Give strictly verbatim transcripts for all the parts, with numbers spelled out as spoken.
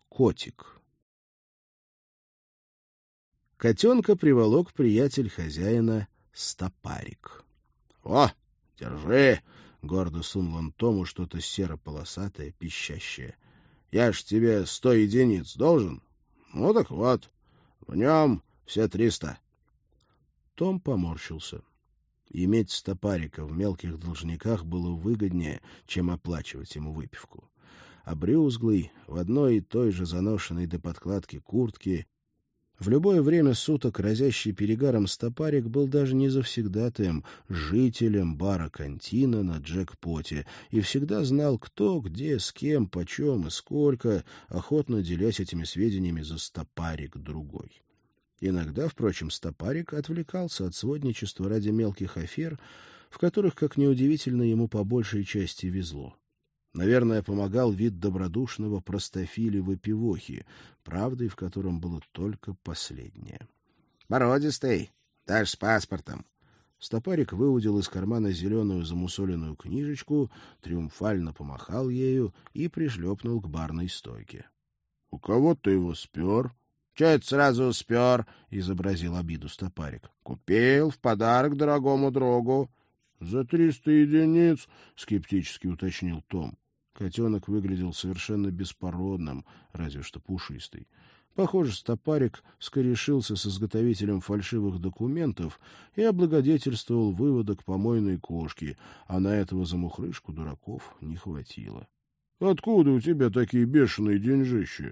Котик. Котенка приволок приятель хозяина Стопарик. — О, держи! — гордо сунул он Тому что-то серо-полосатое, пищащее. — Я ж тебе сто единиц должен. Ну так вот, в нем все триста. Том поморщился. Иметь Стопарика в мелких должниках было выгоднее, чем оплачивать ему выпивку. Обрюзглый, в одной и той же заношенной до подкладки куртке, в любое время суток разящий перегаром Стопарик был даже не завсегдатаем, жителем бара-кантина на джекпоте, и всегда знал, кто, где, с кем, почем и сколько, охотно делясь этими сведениями за Стопарик другой. Иногда, впрочем, Стопарик отвлекался от сводничества ради мелких афер, в которых, как неудивительно, ему по большей части везло. Наверное, помогал вид добродушного простофили-выпивохи, правдой в котором было только последнее. — Бородистый, даже с паспортом. Стопарик выудил из кармана зеленую замусоленную книжечку, триумфально помахал ею и пришлепнул к барной стойке. — У кого ты его спер? — Че это сразу спер? — изобразил обиду Стопарик. — Купил в подарок дорогому другу. — За триста единиц? — скептически уточнил Том. Котенок выглядел совершенно беспородным, разве что пушистый. Похоже, Стопарик скорешился с изготовителем фальшивых документов и облагодетельствовал выводок помойной кошки, а на этого замухрышку дураков не хватило. — Откуда у тебя такие бешеные деньжищи?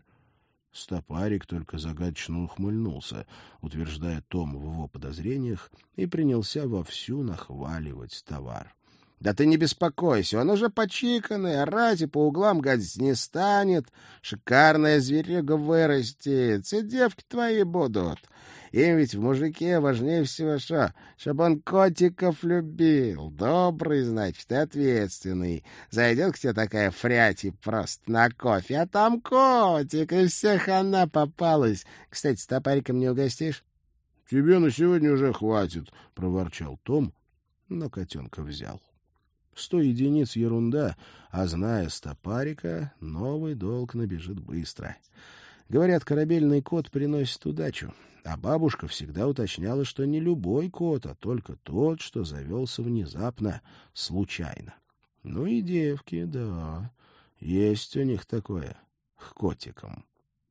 Стопарик только загадочно ухмыльнулся, утверждая Том в его подозрениях, и принялся вовсю нахваливать товар. — Да ты не беспокойся, он уже почиканный, орать и по углам гадить не станет. Шикарная зверюга вырастет, все девки твои будут. Им ведь в мужике важнее всего что, чтобы он котиков любил. Добрый, значит, и ответственный. Зайдет к тебе такая фрять и просто на кофе, а там котик, и всех она попалась. Кстати, с Стопариком не угостишь? — Тебе на сегодня уже хватит, — проворчал Том, но котенка взял. Сто единиц — ерунда, а, зная Стопарика, новый долг набежит быстро. Говорят, корабельный кот приносит удачу, а бабушка всегда уточняла, что не любой кот, а только тот, что завелся внезапно, случайно. Ну и девки, да, есть у них такое к котикам.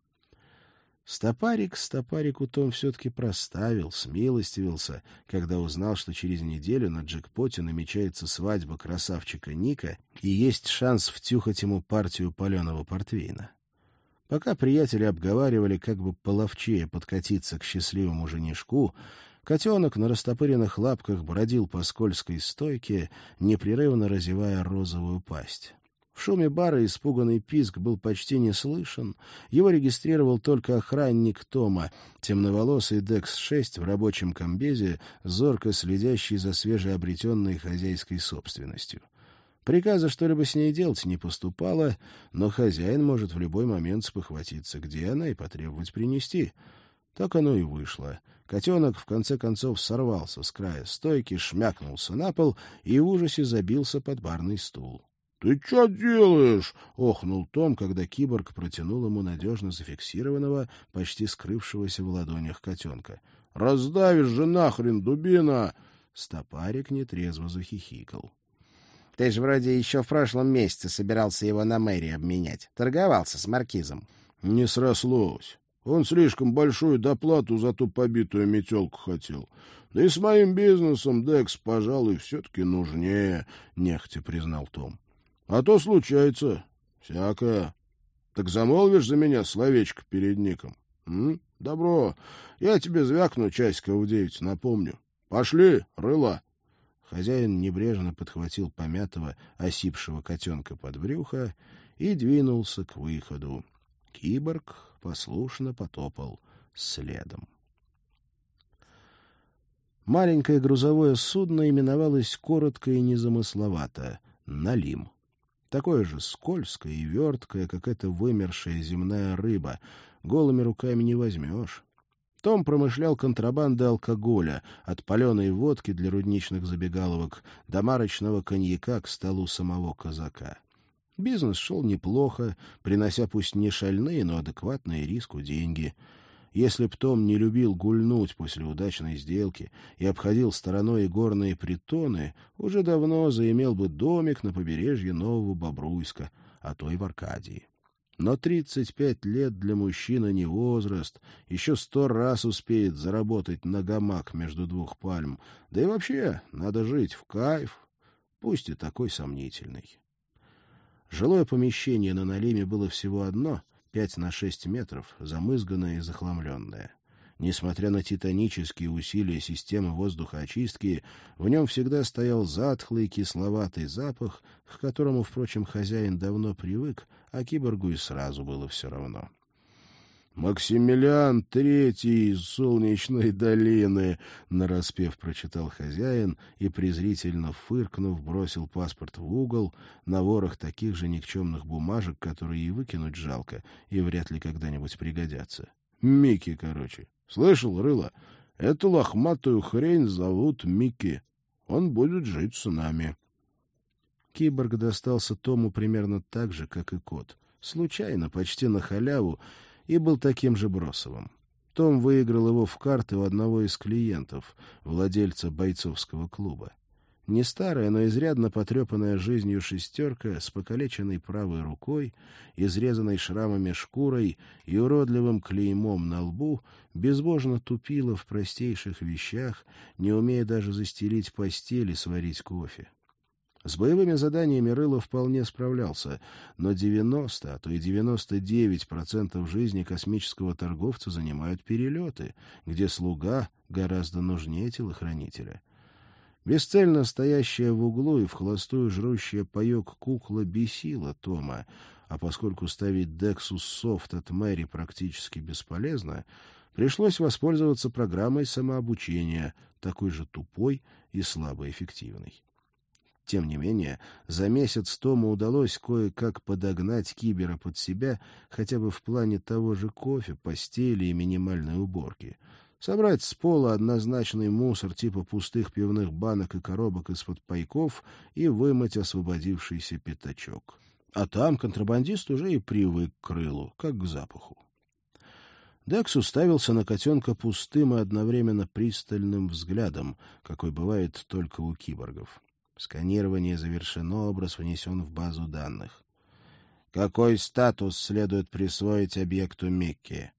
Стопарик Стопарику Том все-таки проставил, смилостивился, когда узнал, что через неделю на джекпоте намечается свадьба красавчика Ника и есть шанс втюхать ему партию паленого портвейна. Пока приятели обговаривали, как бы половчее подкатиться к счастливому женишку, котенок на растопыренных лапках бродил по скользкой стойке, непрерывно разевая розовую пасть. В шуме бара испуганный писк был почти не слышен. Его регистрировал только охранник Тома, темноволосый Декс шесть в рабочем комбезе, зорко следящий за свежеобретенной хозяйской собственностью. Приказа что-либо с ней делать не поступало, но хозяин может в любой момент спохватиться, где она, и потребовать принести. Так оно и вышло. Котенок в конце концов сорвался с края стойки, шмякнулся на пол и в ужасе забился под барный стул. — Ты что делаешь? — охнул Том, когда киборг протянул ему надежно зафиксированного, почти скрывшегося в ладонях котенка. — Раздавишь же нахрен, дубина! Стопарик нетрезво захихикал. — Ты же вроде еще в прошлом месяце собирался его на мэрии обменять. Торговался с маркизом. — Не срослось. Он слишком большую доплату за ту побитую метелку хотел. Да и с моим бизнесом Декс, пожалуй, все-таки нужнее, — нехотя признал Том. А то случается всякое. Так замолвишь за меня словечко перед Ником? М? Добро. Я тебе звякну часиков в девять, напомню. Пошли, рыла. Хозяин небрежно подхватил помятого, осипшего котенка под брюхо и двинулся к выходу. Киборг послушно потопал следом. Маленькое грузовое судно именовалось коротко и незамысловато — «Налим». Такое же скользкое и верткое, как эта вымершая земная рыба. Голыми руками не возьмешь. Том промышлял контрабандой алкоголя, от паленой водки для рудничных забегаловок до марочного коньяка к столу самого казака. Бизнес шел неплохо, принося пусть не шальные, но адекватные риску деньги. Если б Том не любил гульнуть после удачной сделки и обходил стороной игорные притоны, уже давно заимел бы домик на побережье Нового Бобруйска, а то и в Аркадии. Но тридцать пять лет для мужчины не возраст, еще сто раз успеет заработать на гамак между двух пальм. Да и вообще, надо жить в кайф, пусть и такой сомнительный. Жилое помещение на Налиме было всего одно, пять на шесть метров, замызганное и захламленное. Несмотря на титанические усилия системы воздухоочистки, в нем всегда стоял затхлый кисловатый запах, к которому, впрочем, хозяин давно привык, а киборгу и сразу было все равно. «Максимилиан Третий из Солнечной долины», — нараспев прочитал хозяин и, презрительно фыркнув, бросил паспорт в угол на ворох таких же никчемных бумажек, которые и выкинуть жалко, и вряд ли когда-нибудь пригодятся. «Микки, короче. Слышал, Рыло? Эту лохматую хрень зовут Микки. Он будет жить с нами». Киборг достался Тому примерно так же, как и кот. Случайно, почти на халяву, и был таким же бросовым. Том выиграл его в карты у одного из клиентов, владельца бойцовского клуба. Не старая, но изрядно потрепанная жизнью шестерка с покалеченной правой рукой, изрезанной шрамами шкурой и уродливым клеймом на лбу, безбожно тупила в простейших вещах, не умея даже застелить постель и сварить кофе. С боевыми заданиями Рыло вполне справлялся, но девяносто, а то и девяносто девять процентов жизни космического торговца занимают перелеты, где слуга гораздо нужнее телохранителя. Бесцельно стоящая в углу и вхолостую жрущая паек кукла бесила Тома, а поскольку ставить Дексус Софт от Мэри практически бесполезно, пришлось воспользоваться программой самообучения, такой же тупой и слабоэффективной. Тем не менее, за месяц Тому удалось кое-как подогнать кибера под себя хотя бы в плане того же кофе, постели и минимальной уборки. Собрать с пола однозначный мусор типа пустых пивных банок и коробок из-под пайков и вымыть освободившийся пятачок. А там контрабандист уже и привык к Рылу, как к запаху. Декс уставился на котенка пустым и одновременно пристальным взглядом, какой бывает только у киборгов. Сканирование завершено, образ внесен в базу данных. Какой статус следует присвоить объекту Микки?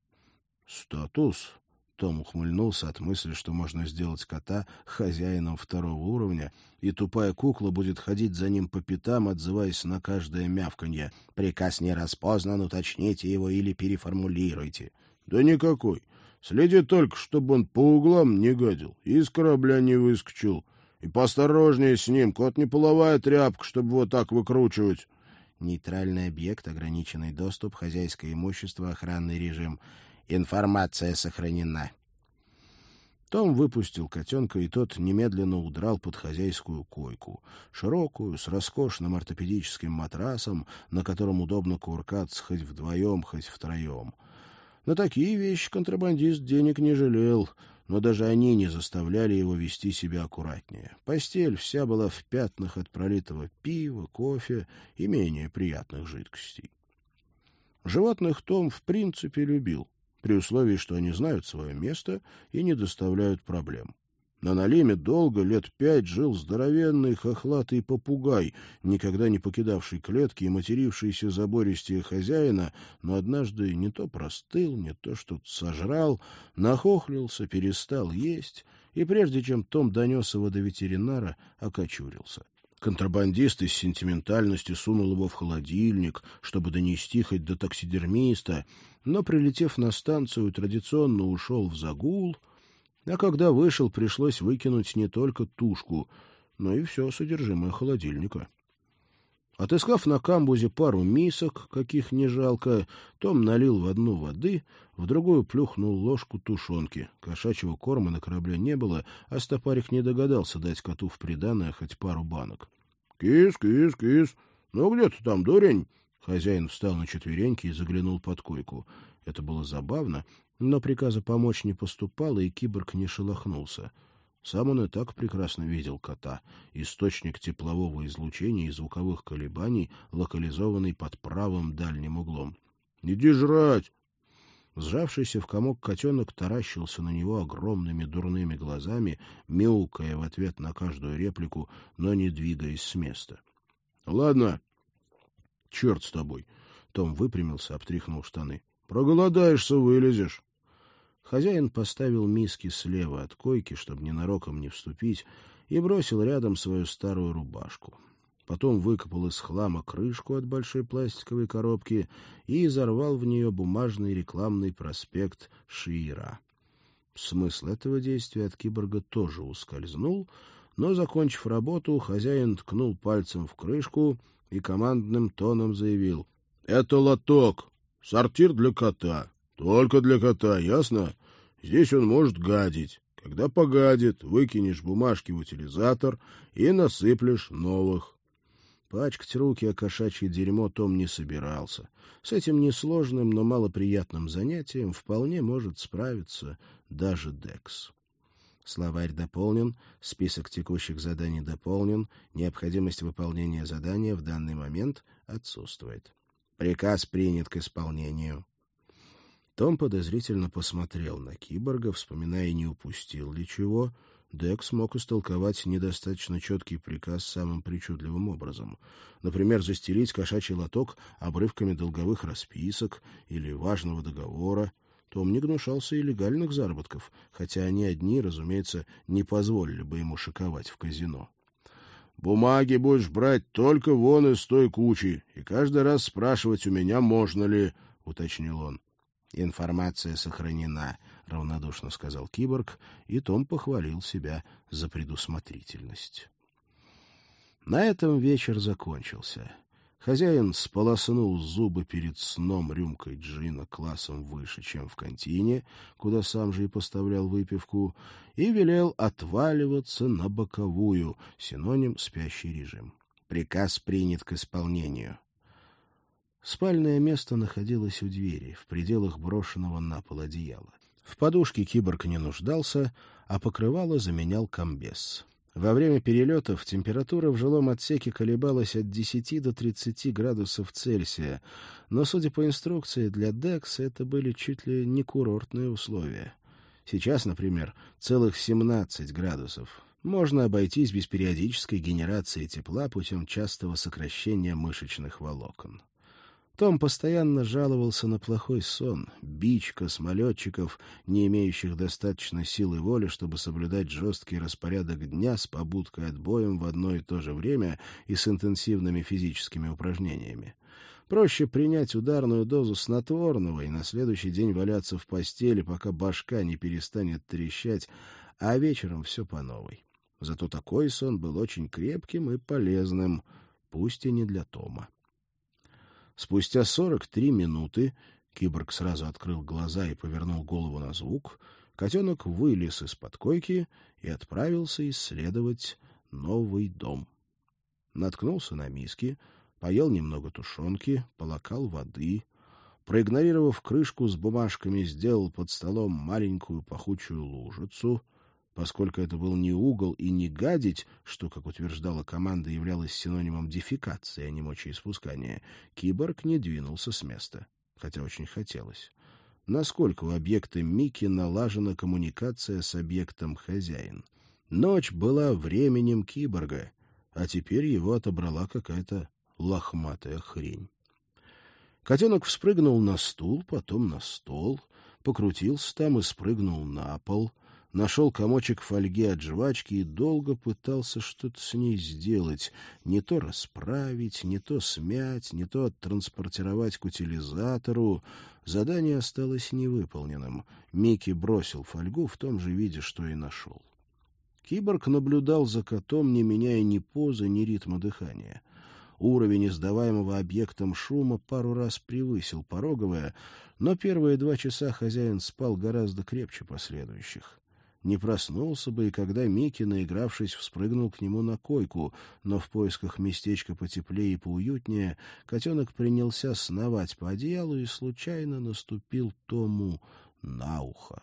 Статус? Том ухмыльнулся от мысли, что можно сделать кота хозяином второго уровня, и тупая кукла будет ходить за ним по пятам, отзываясь на каждое мявканье. Приказ не распознан, уточните его или переформулируйте. Да никакой. Следи только, чтобы он по углам не гадил, из корабля не выскочил. И поосторожнее с ним, кот не половая тряпка, чтобы вот так выкручивать. Нейтральный объект, ограниченный доступ, хозяйское имущество, охранный режим. Информация сохранена. Том выпустил котенка, и тот немедленно удрал под хозяйскую койку, широкую, с роскошным ортопедическим матрасом, на котором удобно кувыркаться хоть вдвоем, хоть втроем. На такие вещи контрабандист денег не жалел, но даже они не заставляли его вести себя аккуратнее. Постель вся была в пятнах от пролитого пива, кофе и менее приятных жидкостей. Животных Том в принципе любил, при условии, что они знают свое место и не доставляют проблем. На Налиме долго, лет пять, жил здоровенный хохлатый попугай, никогда не покидавший клетки и матерившийся забористее хозяина, но однажды не то простыл, не то что-то сожрал, нахохлился, перестал есть, и прежде чем Том донес его до ветеринара, окочурился. Контрабандист из сентиментальности сунул его в холодильник, чтобы донести хоть до таксидермиста, но, прилетев на станцию, традиционно ушел в загул, а когда вышел, пришлось выкинуть не только тушку, но и все содержимое холодильника. Отыскав на камбузе пару мисок, каких не жалко, Том налил в одну воды, в другую плюхнул ложку тушенки. Кошачьего корма на корабле не было, а стопарик не догадался дать коту в приданое хоть пару банок. — Кис, кис, кис, ну где ты там, дурень? Хозяин встал на четвереньки и заглянул под койку. Это было забавно, но приказа помочь не поступало, и киборг не шелохнулся. Сам он и так прекрасно видел кота. Источник теплового излучения и звуковых колебаний, локализованный под правым дальним углом. «Иди жрать!» Сжавшийся в комок котенок таращился на него огромными дурными глазами, мяукая в ответ на каждую реплику, но не двигаясь с места. — Ладно, черт с тобой. Том выпрямился, обтряхнул штаны. — Проголодаешься, вылезешь. Хозяин поставил миски слева от койки, чтобы ненароком не вступить, и бросил рядом свою старую рубашку. Потом выкопал из хлама крышку от большой пластиковой коробки и изорвал в нее бумажный рекламный проспект Шиира. Смысл этого действия от киборга тоже ускользнул, но, закончив работу, хозяин ткнул пальцем в крышку и командным тоном заявил: — Это лоток, сортир для кота, только для кота, ясно? Здесь он может гадить. Когда погадит, выкинешь бумажки в утилизатор и насыплешь новых. Пачкать руки о кошачье дерьмо Том не собирался. С этим несложным, но малоприятным занятием вполне может справиться даже Декс. Словарь дополнен, список текущих заданий дополнен, необходимость выполнения задания в данный момент отсутствует. Приказ принят к исполнению. Том подозрительно посмотрел на киборга, вспоминая, не упустил ли чего. Декс мог истолковать недостаточно четкий приказ самым причудливым образом. Например, застелить кошачий лоток обрывками долговых расписок или важного договора. Том не гнушался и легальных заработков, хотя они одни, разумеется, не позволили бы ему шиковать в казино. «Бумаги будешь брать только вон из той кучи, и каждый раз спрашивать у меня, можно ли», — уточнил он. «Информация сохранена», — равнодушно сказал киборг, и Том похвалил себя за предусмотрительность. На этом вечер закончился. Хозяин сполоснул зубы перед сном рюмкой джина классом выше, чем в контине, куда сам же и поставлял выпивку, и велел отваливаться на боковую, синоним «спящий режим». Приказ принят к исполнению. Спальное место находилось у двери, в пределах брошенного на пол одеяла. В подушке киборг не нуждался, а покрывало заменял комбез. Во время перелетов температура в жилом отсеке колебалась от десяти до тридцати градусов Цельсия, но, судя по инструкции, для Декс это были чуть ли не курортные условия. Сейчас, например, целых семнадцать градусов. Можно обойтись без периодической генерации тепла путем частого сокращения мышечных волокон. Том постоянно жаловался на плохой сон, бич космолетчиков, не имеющих достаточно силы воли, чтобы соблюдать жесткий распорядок дня с побудкой отбоем в одно и то же время и с интенсивными физическими упражнениями. Проще принять ударную дозу снотворного и на следующий день валяться в постели, пока башка не перестанет трещать, а вечером все по новой. Зато такой сон был очень крепким и полезным, пусть и не для Тома. Спустя сорок три минуты киборг сразу открыл глаза и повернул голову на звук. Котенок вылез из-под койки и отправился исследовать новый дом. Наткнулся на миски, поел немного тушенки, полакал воды. Проигнорировав крышку с бумажками, сделал под столом маленькую пахучую лужицу. Поскольку это был не угол и не гадить, что, как утверждала команда, являлось синонимом дефекации, а не мочеиспускания, киборг не двинулся с места, хотя очень хотелось. Насколько у объекта Микки налажена коммуникация с объектом хозяин? Ночь была временем киборга, а теперь его отобрала какая-то лохматая хрень. Котенок вспрыгнул на стул, потом на стол, покрутился там и спрыгнул на пол, нашел комочек фольги от жвачки и долго пытался что-то с ней сделать, не то расправить, не то смять, не то оттранспортировать к утилизатору. Задание осталось невыполненным. Микки бросил фольгу в том же виде, что и нашел. Киборг наблюдал за котом, не меняя ни позы, ни ритма дыхания. Уровень издаваемого объектом шума пару раз превысил пороговое, но первые два часа хозяин спал гораздо крепче последующих. Не проснулся бы, и когда Микки, наигравшись, вспрыгнул к нему на койку, но в поисках местечка потеплее и поуютнее котенок принялся сновать по одеялу и случайно наступил Тому на ухо.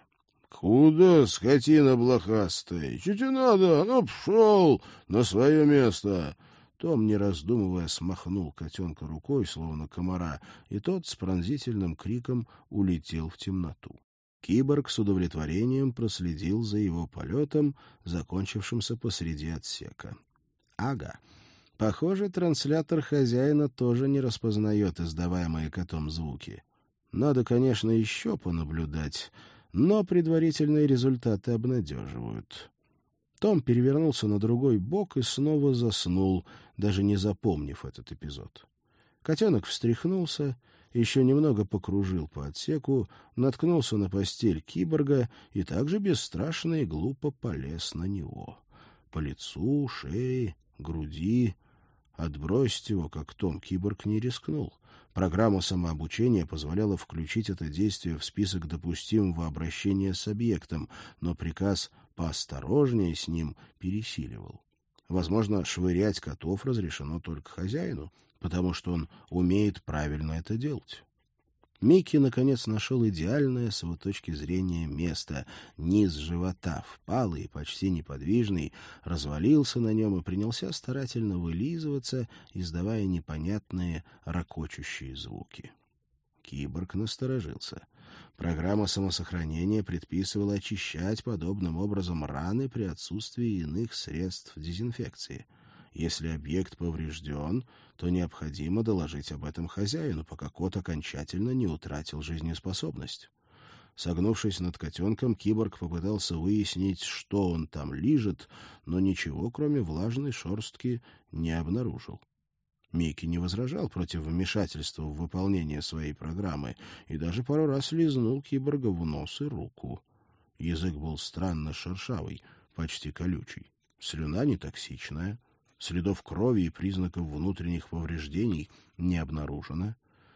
«Куда, скотина блохастая? Что тебе надо? Ну, пшел на свое место!» Том, не раздумывая, смахнул котенка рукой, словно комара, и тот с пронзительным криком улетел в темноту. Киборг с удовлетворением проследил за его полетом, закончившимся посреди отсека. Ага. Похоже, транслятор хозяина тоже не распознает издаваемые котом звуки. Надо, конечно, еще понаблюдать, но предварительные результаты обнадеживают. Том перевернулся на другой бок и снова заснул, даже не запомнив этот эпизод. Котенок встряхнулся, еще немного покружил по отсеку, наткнулся на постель киборга и также бесстрашно и глупо полез на него. По лицу, шее, груди. Отбросить его, как Том, киборг не рискнул. Программа самообучения позволяла включить это действие в список допустимого обращения с объектом, но приказ поосторожнее с ним пересиливал. Возможно, швырять котов разрешено только хозяину, потому что он умеет правильно это делать. Микки, наконец, нашел идеальное с его точки зрения место. Низ живота, впалый, почти неподвижный, развалился на нем и принялся старательно вылизываться, издавая непонятные ракочущие звуки. Киборг насторожился. Программа самосохранения предписывала очищать подобным образом раны при отсутствии иных средств дезинфекции. Если объект поврежден, то необходимо доложить об этом хозяину, пока кот окончательно не утратил жизнеспособность. Согнувшись над котенком, киборг попытался выяснить, что он там лижет, но ничего, кроме влажной шерстки, не обнаружил. Микки не возражал против вмешательства в выполнение своей программы и даже пару раз лизнул киборга в нос и руку. Язык был странно шершавый, почти колючий. Слюна не токсичная. Следов крови и признаков внутренних повреждений не обнаружено.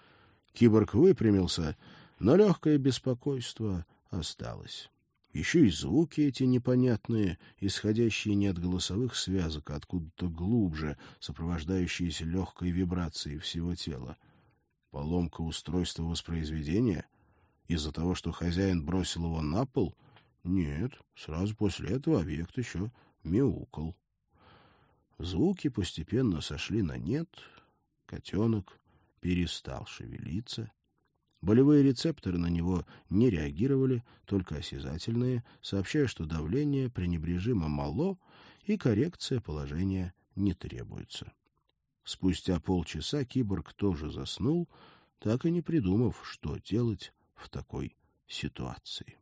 Киборг выпрямился, но легкое беспокойство осталось. Еще и звуки эти непонятные, исходящие не от голосовых связок, а откуда-то глубже, сопровождающиеся легкой вибрацией всего тела. Поломка устройства воспроизведения? Из-за того, что хозяин бросил его на пол? Нет, сразу после этого объект еще мяукал. Звуки постепенно сошли на нет, котенок перестал шевелиться. Болевые рецепторы на него не реагировали, только осязательные, сообщая, что давление пренебрежимо мало и коррекция положения не требуется. Спустя полчаса киборг тоже заснул, так и не придумав, что делать в такой ситуации.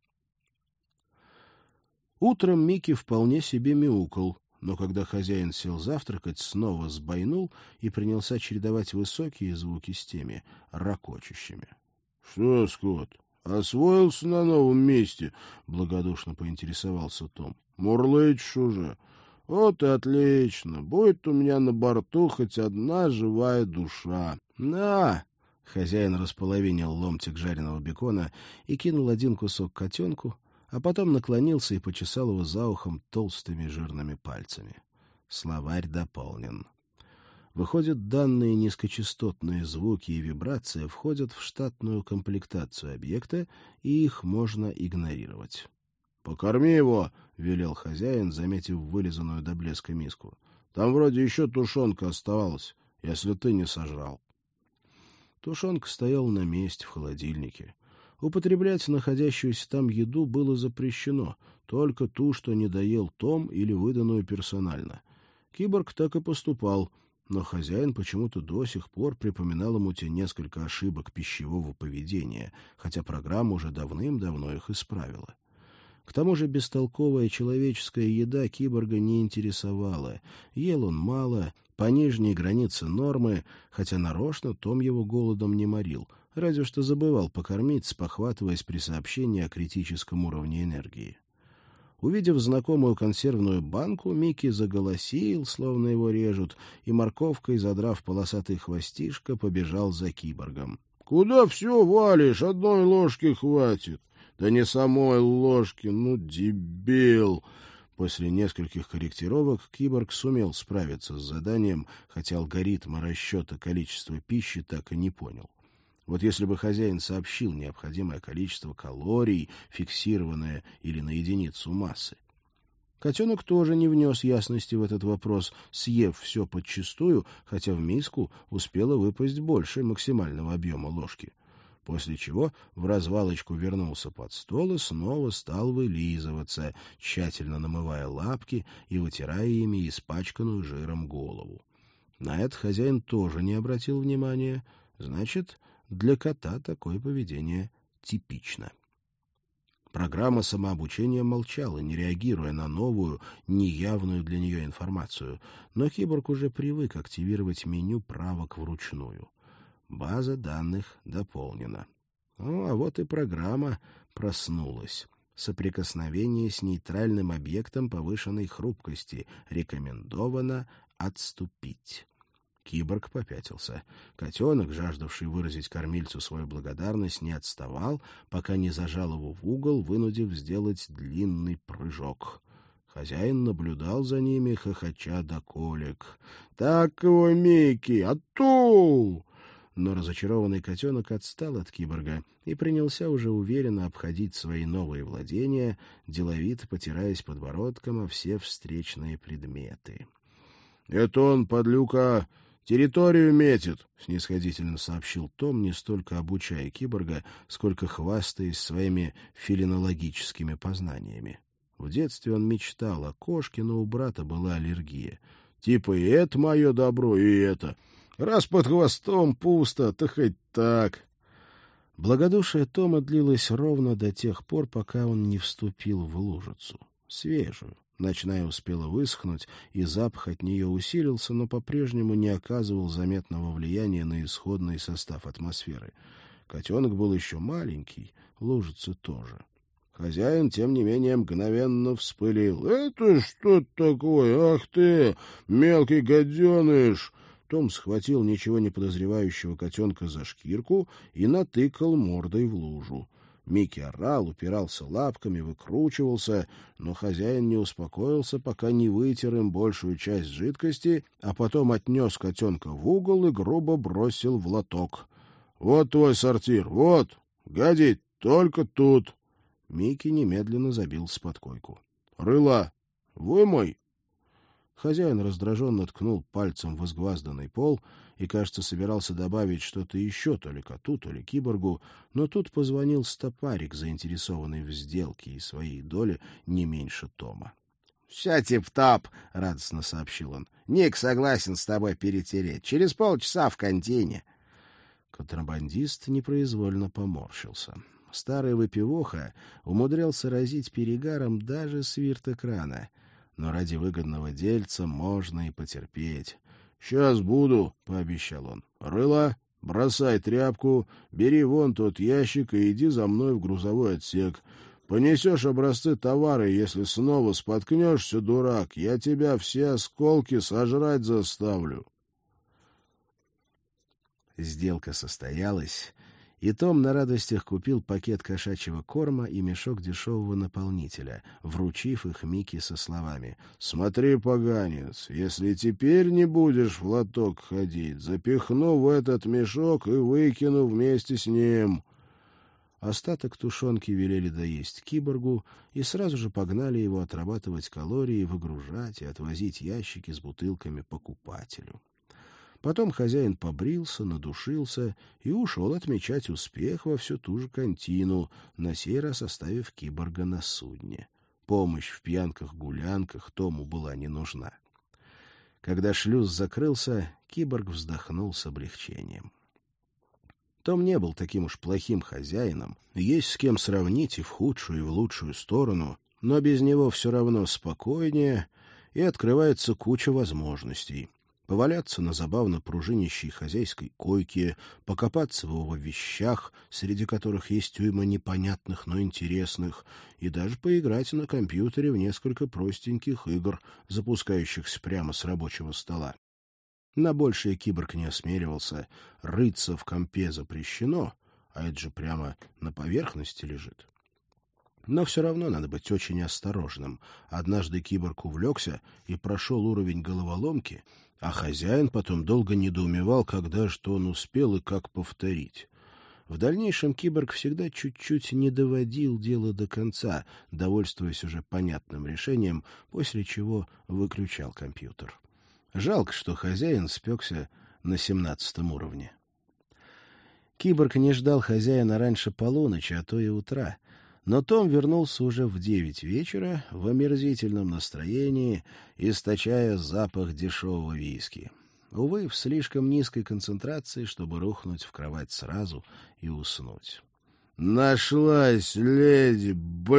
Утром Микки вполне себе мяукал, но когда хозяин сел завтракать, снова сбойнул и принялся чередовать высокие звуки с теми ракочущими. — Что, Скотт, освоился на новом месте? — благодушно поинтересовался Том. — Мурлычешь уже? Вот и отлично. Будет у меня на борту хоть одна живая душа. — На! — хозяин располовинил ломтик жареного бекона и кинул один кусок котенку, а потом наклонился и почесал его за ухом толстыми жирными пальцами. Словарь дополнен. Выходит, данные низкочастотные звуки и вибрации входят в штатную комплектацию объекта, и их можно игнорировать. — Покорми его, — велел хозяин, заметив вылизанную до блеска миску. — Там вроде еще тушенка оставалась, если ты не сожрал. Тушенка стояла на месте в холодильнике. Употреблять находящуюся там еду было запрещено, только ту, что не доел Том или выданную персонально. Киборг так и поступал, но хозяин почему-то до сих пор припоминал ему те несколько ошибок пищевого поведения, хотя программа уже давным-давно их исправила. К тому же бестолковая человеческая еда киборга не интересовала. Ел он мало, по нижней границе нормы, хотя нарочно Том его голодом не морил, разве что забывал покормить, спохватываясь при сообщении о критическом уровне энергии. Увидев знакомую консервную банку, Микки заголосил, словно его режут, и морковкой, задрав полосатый хвостишко, побежал за киборгом. — Куда все валишь? Одной ложки хватит. — Да не самой ложки, ну, дебил! После нескольких корректировок киборг сумел справиться с заданием, хотя алгоритма расчета количества пищи так и не понял. Вот если бы хозяин сообщил необходимое количество калорий, фиксированное или на единицу массы. Котенок тоже не внес ясности в этот вопрос, съев все подчистую, хотя в миску успело выпасть больше максимального объема ложки. После чего в развалочку вернулся под стол и снова стал вылизываться, тщательно намывая лапки и вытирая ими испачканную жиром голову. На это хозяин тоже не обратил внимания. Значит, для кота такое поведение типично. Программа самообучения молчала, не реагируя на новую, неявную для нее информацию, но киборг уже привык активировать меню правок вручную. База данных дополнена. Ну, а вот и программа проснулась. Соприкосновение с нейтральным объектом повышенной хрупкости. Рекомендовано отступить. Киборг попятился. Котенок, жаждавший выразить кормильцу свою благодарность, не отставал, пока не зажал его в угол, вынудив сделать длинный прыжок. Хозяин наблюдал за ними, хохоча до колик. — Так его, Микки, а ту! Но разочарованный котенок отстал от киборга и принялся уже уверенно обходить свои новые владения, деловито потираясь подбородком о все встречные предметы. — Это он, подлюка, территорию метит, — снисходительно сообщил Том, не столько обучая киборга, сколько хвастаясь своими фелинологическими познаниями. В детстве он мечтал о кошке, но у брата была аллергия. Типа и это мое добро, и это. Раз под хвостом пусто, то хоть так. Благодушие Тома длилось ровно до тех пор, пока он не вступил в лужицу. Свежую. Ночная успела высохнуть, и запах от нее усилился, но по-прежнему не оказывал заметного влияния на исходный состав атмосферы. Котенок был еще маленький, лужица тоже. Хозяин, тем не менее, мгновенно вспылил. — Это что такое? Ах ты, мелкий гаденыш! Том схватил ничего не подозревающего котенка за шкирку и натыкал мордой в лужу. Микки орал, упирался лапками, выкручивался, но хозяин не успокоился, пока не вытер им большую часть жидкости, а потом отнес котенка в угол и грубо бросил в лоток. — Вот твой сортир, вот, гадить только тут. Микки немедленно забился под койку. — Рыла, вымой! Хозяин раздраженно ткнул пальцем в изгвазданный пол и, кажется, собирался добавить что-то еще, то ли коту, то ли киборгу, но тут позвонил Стопарик, заинтересованный в сделке и своей доле не меньше Тома. — Все тип-топ, — радостно сообщил он. — Ник согласен с тобой перетереть. Через полчаса в контине. Контрабандист непроизвольно поморщился. Старый выпивоха умудрялся разить перегаром даже свирт-экрана. Но ради выгодного дельца можно и потерпеть. — Сейчас буду, — пообещал он. — Рыла, бросай тряпку, бери вон тот ящик и иди за мной в грузовой отсек. Понесешь образцы товара, если снова споткнешься, дурак, я тебя все осколки сожрать заставлю. Сделка состоялась, и Том на радостях купил пакет кошачьего корма и мешок дешевого наполнителя, вручив их Микки со словами: «Смотри, поганец, если теперь не будешь в лоток ходить, запихну в этот мешок и выкину вместе с ним». Остаток тушенки велели доесть киборгу и сразу же погнали его отрабатывать калории, выгружать и отвозить ящики с бутылками покупателю. Потом хозяин побрился, надушился и ушел отмечать успех во всю ту же контину, на сей раз оставив киборга на судне. Помощь в пьянках-гулянках Тому была не нужна. Когда шлюз закрылся, киборг вздохнул с облегчением. Том не был таким уж плохим хозяином, есть с кем сравнить и в худшую, и в лучшую сторону, но без него все равно спокойнее, и открывается куча возможностей. Поваляться на забавно пружинищей хозяйской койке, покопаться в его вещах, среди которых есть уйма непонятных, но интересных, и даже поиграть на компьютере в несколько простеньких игр, запускающихся прямо с рабочего стола. На большее киборг не осмеливался, рыться в компе запрещено, а это же прямо на поверхности лежит. Но все равно надо быть очень осторожным. Однажды киборг увлекся и прошел уровень головоломки, а хозяин потом долго недоумевал, когда что он успел и как повторить. В дальнейшем киборг всегда чуть-чуть не доводил дело до конца, довольствуясь уже понятным решением, после чего выключал компьютер. Жалко, что хозяин спекся на семнадцатом уровне. Киборг не ждал хозяина раньше полуночи, а то и утра. Но Том вернулся уже в девять вечера в омерзительном настроении, источая запах дешевого виски. Увы, в слишком низкой концентрации, чтобы рухнуть в кровать сразу и уснуть. «Нашлась леди,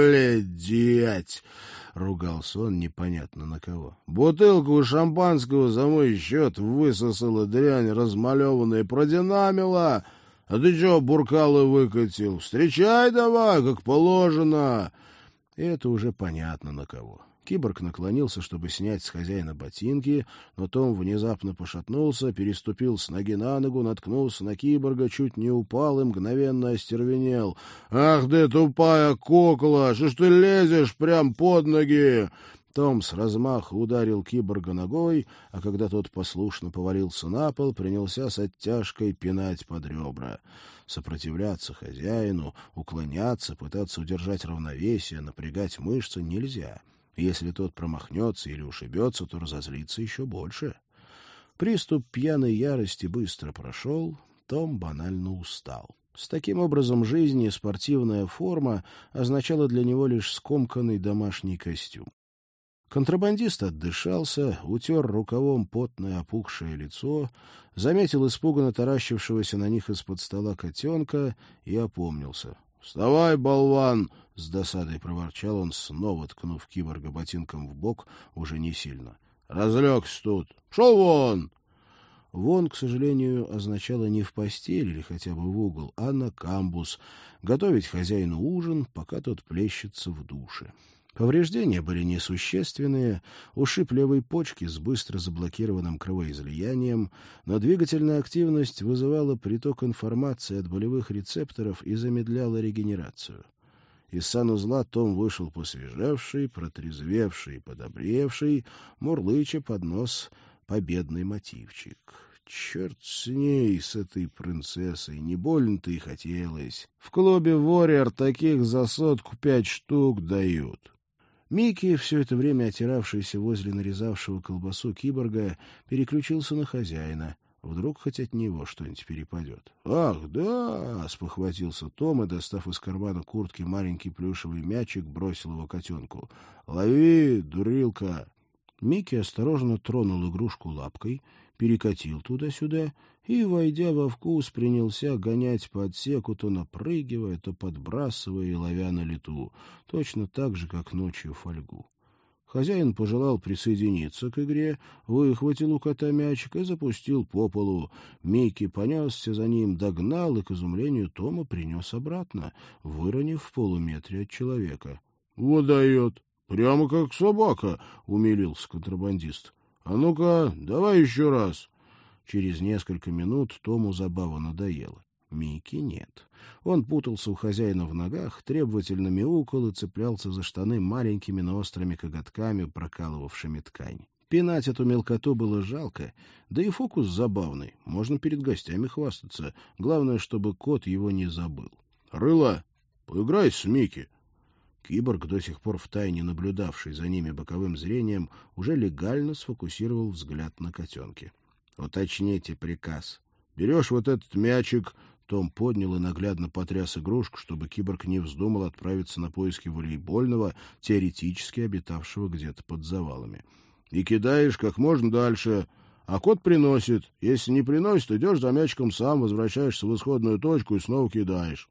блядь!» — ругался он непонятно на кого. «Бутылку шампанского за мой счет высосала дрянь размалеванная, продинамила! А ты чё буркал и выкатил? Встречай давай, как положено!» И это уже понятно на кого. Киборг наклонился, чтобы снять с хозяина ботинки, но Том внезапно пошатнулся, переступил с ноги на ногу, наткнулся на киборга, чуть не упал и мгновенно остервенел. «Ах ты, тупая кукла! Что ж ты лезешь прям под ноги?» Том с размаху ударил киборга ногой, а когда тот послушно повалился на пол, принялся с оттяжкой пинать под ребра. Сопротивляться хозяину, уклоняться, пытаться удержать равновесие, напрягать мышцы нельзя. Если тот промахнется или ушибется, то разозлится еще больше. Приступ пьяной ярости быстро прошел, Том банально устал. С таким образом жизни спортивная форма означала для него лишь скомканный домашний костюм. Контрабандист отдышался, утер рукавом потное опухшее лицо, заметил испуганно таращившегося на них из-под стола котенка и опомнился. «Вставай, болван!» — с досадой проворчал он, снова ткнув киборга ботинком в бок, уже не сильно. «Разлегся тут! Шел вон!» Вон, к сожалению, означало не в постель или хотя бы в угол, а на камбус, готовить хозяину ужин, пока тот плещется в душе. Повреждения были несущественные, ушиб левой почки с быстро заблокированным кровоизлиянием, но двигательная активность вызывала приток информации от болевых рецепторов и замедляла регенерацию. Из санузла Том вышел посвежевший, протрезвевший и подобревший, мурлыча под нос победный мотивчик. Черт с ней, с этой принцессой, не больно-то и хотелось. В клубе «Ворьер» таких за сотку пять штук дают. Микки, все это время отиравшийся возле нарезавшего колбасу киборга, переключился на хозяина. Вдруг хоть от него что-нибудь перепадет. «Ах, да!» — спохватился Том и, достав из кармана куртки маленький плюшевый мячик, бросил его котенку. «Лови, дурилка!» Микки осторожно тронул игрушку лапкой, перекатил туда-сюда и, войдя во вкус, принялся гонять по отсеку, то напрыгивая, то подбрасывая и ловя на лету, точно так же, как ночью фольгу. Хозяин пожелал присоединиться к игре, выхватил у кота мячик и запустил по полу. Микки понесся за ним, догнал и, к изумлению Тома, принес обратно, выронив в полуметре от человека. — Вот дает! Прямо как собака! — умилился контрабандист. — А ну-ка, давай еще раз! Через несколько минут Тому забава надоела. Микки нет. Он путался у хозяина в ногах, требовательно мяукал и цеплялся за штаны маленькими, но острыми коготками, прокалывавшими ткань. Пинать эту мелкоту было жалко, да и фокус забавный, можно перед гостями хвастаться. Главное, чтобы кот его не забыл. — Рыла, поиграй с Микки. Киборг, до сих пор втайне наблюдавший за ними боковым зрением, уже легально сфокусировал взгляд на котенке. — Уточните приказ. Берешь вот этот мячик. Том поднял и наглядно потряс игрушку, чтобы киборг не вздумал отправиться на поиски волейбольного, теоретически обитавшего где-то под завалами. И кидаешь как можно дальше, а кот приносит. Если не приносит, идешь за мячиком сам, возвращаешься в исходную точку и снова кидаешь.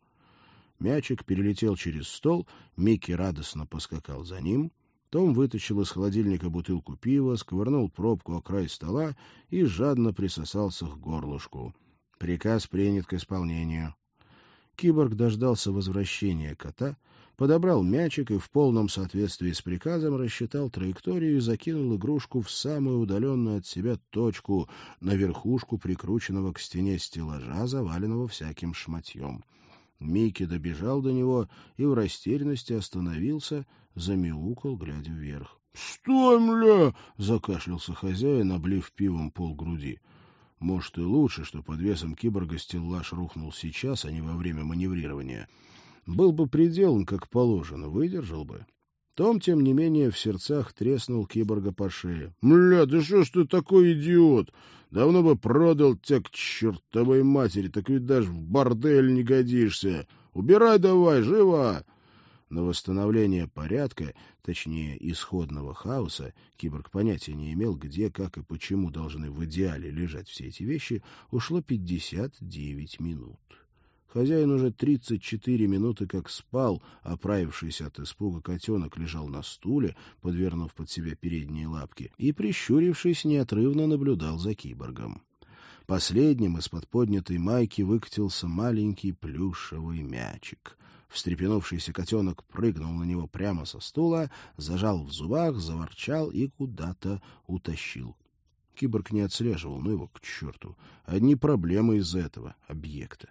Мячик перелетел через стол, Микки радостно поскакал за ним. Том вытащил из холодильника бутылку пива, сковырнул пробку о край стола и жадно присосался к горлышку. Приказ принят к исполнению. Киборг дождался возвращения кота, подобрал мячик и в полном соответствии с приказом рассчитал траекторию и закинул игрушку в самую удаленную от себя точку, на верхушку прикрученного к стене стеллажа, заваленного всяким шматьем. Микки добежал до него и в растерянности остановился, замяукал, глядя вверх. — Стой, мля! — закашлялся хозяин, облив пивом полгруди. Может, и лучше, что под весом киборга стеллаж рухнул сейчас, а не во время маневрирования. Был бы приделан, как положено, выдержал бы. Том, тем не менее, в сердцах треснул киборга по шее. — Мля, да что ж ты такой идиот? Давно бы продал тебя к чертовой матери, так ведь даже в бордель не годишься. Убирай давай, живо! На восстановление порядка, точнее, исходного хаоса, киборг понятия не имел, где, как и почему должны в идеале лежать все эти вещи, ушло пятьдесят девять минут. Хозяин уже тридцать четыре минуты как спал, оправившийся от испуга котенок лежал на стуле, подвернув под себя передние лапки, и, прищурившись, неотрывно наблюдал за киборгом. Последним из-под поднятой майки выкатился маленький плюшевый мячик. Встрепенувшийся котенок прыгнул на него прямо со стула, зажал в зубах, заворчал и куда-то утащил. Киборг не отслеживал, ну его к черту. Одни проблемы из-за этого объекта.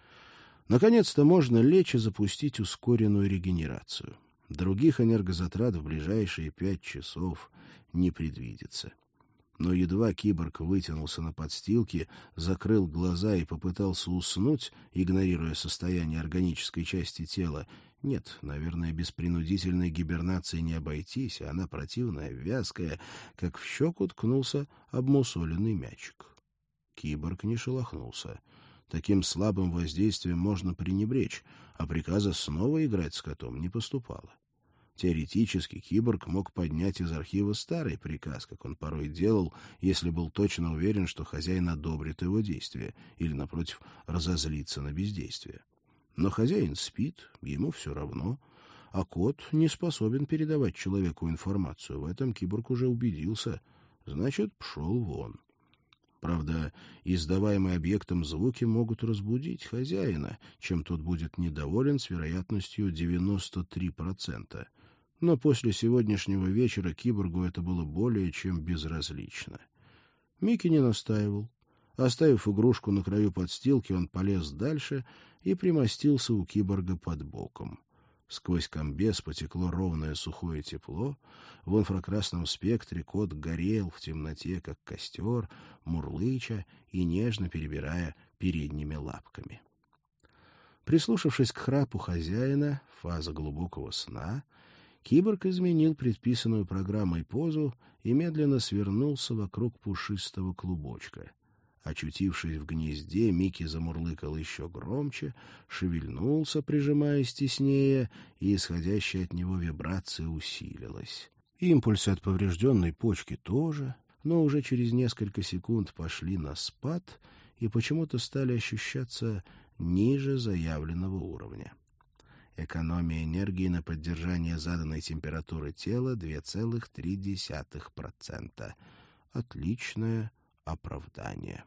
Наконец-то можно лечь и запустить ускоренную регенерацию. Других энергозатрат в ближайшие пять часов не предвидится. Но едва киборг вытянулся на подстилке, закрыл глаза и попытался уснуть, игнорируя состояние органической части тела. Нет, наверное, без принудительной гибернации не обойтись, а она противная, вязкая, как в щеку ткнулся обмусоленный мячик. Киборг не шелохнулся. Таким слабым воздействием можно пренебречь, а приказа снова играть с котом не поступало. Теоретически киборг мог поднять из архива старый приказ, как он порой делал, если был точно уверен, что хозяин одобрит его действия или, напротив, разозлится на бездействие. Но хозяин спит, ему все равно, а кот не способен передавать человеку информацию. В этом киборг уже убедился. Значит, пшел вон. Правда, издаваемые объектом звуки могут разбудить хозяина, чем тот будет недоволен с вероятностью девяносто три процента. Но после сегодняшнего вечера киборгу это было более чем безразлично. Микки не настаивал. Оставив игрушку на краю подстилки, он полез дальше и примостился у киборга под боком. Сквозь комбез потекло ровное сухое тепло. В инфракрасном спектре кот горел в темноте, как костер, мурлыча и нежно перебирая передними лапками. Прислушавшись к храпу хозяина, фаза глубокого сна, киборг изменил предписанную программой позу и медленно свернулся вокруг пушистого клубочка. Очутившись в гнезде, Микки замурлыкал еще громче, шевельнулся, прижимаясь теснее, и исходящая от него вибрация усилилась. Импульсы от поврежденной почки тоже, но уже через несколько секунд пошли на спад и почему-то стали ощущаться ниже заявленного уровня. Экономия энергии на поддержание заданной температуры тела — две целых три десятых процента. Отличное оправдание.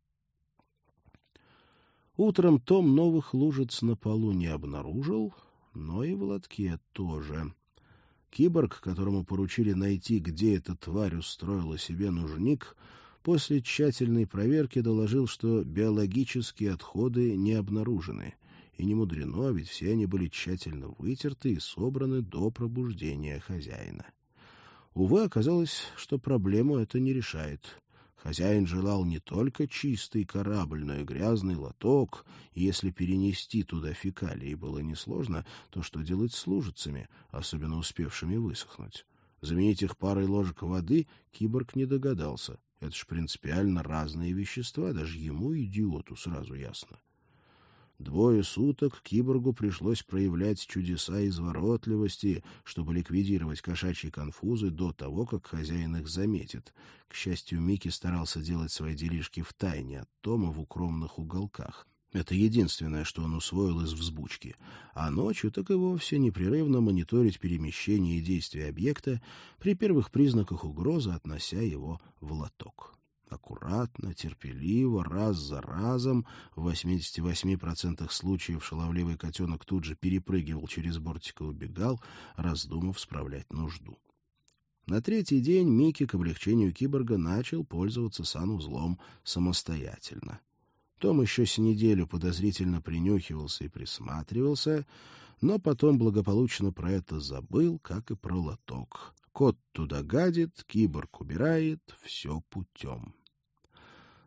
Утром Том новых лужиц на полу не обнаружил, но и в лотке тоже. Киборг, которому поручили найти, где эта тварь устроила себе нужник, после тщательной проверки доложил, что биологические отходы не обнаружены. И не мудрено, ведь все они были тщательно вытерты и собраны до пробуждения хозяина. Увы, оказалось, что проблему это не решает. Хозяин желал не только чистый корабль, но и грязный лоток, и если перенести туда фекалии было несложно, то что делать с лужицами, особенно успевшими высохнуть? Заменить их парой ложек воды киборг не догадался. Это ж принципиально разные вещества, даже ему, идиоту, сразу ясно. Двое суток киборгу пришлось проявлять чудеса изворотливости, чтобы ликвидировать кошачьи конфузы до того, как хозяин их заметит. К счастью, Микки старался делать свои делишки втайне от Тома в укромных уголках. Это единственное, что он усвоил из взбучки. А ночью так и вовсе непрерывно мониторить перемещение и действия объекта, при первых признаках угрозы относя его в лоток. Аккуратно, терпеливо, раз за разом, в восьмидесяти восьми процентах случаев шаловливый котенок тут же перепрыгивал через бортик и убегал, раздумав справлять нужду. На третий день Микки, к облегчению киборга, начал пользоваться санузлом самостоятельно. Том еще с неделю подозрительно принюхивался и присматривался, но потом благополучно про это забыл, как и про лоток. Кот туда гадит, киборг убирает, все путем.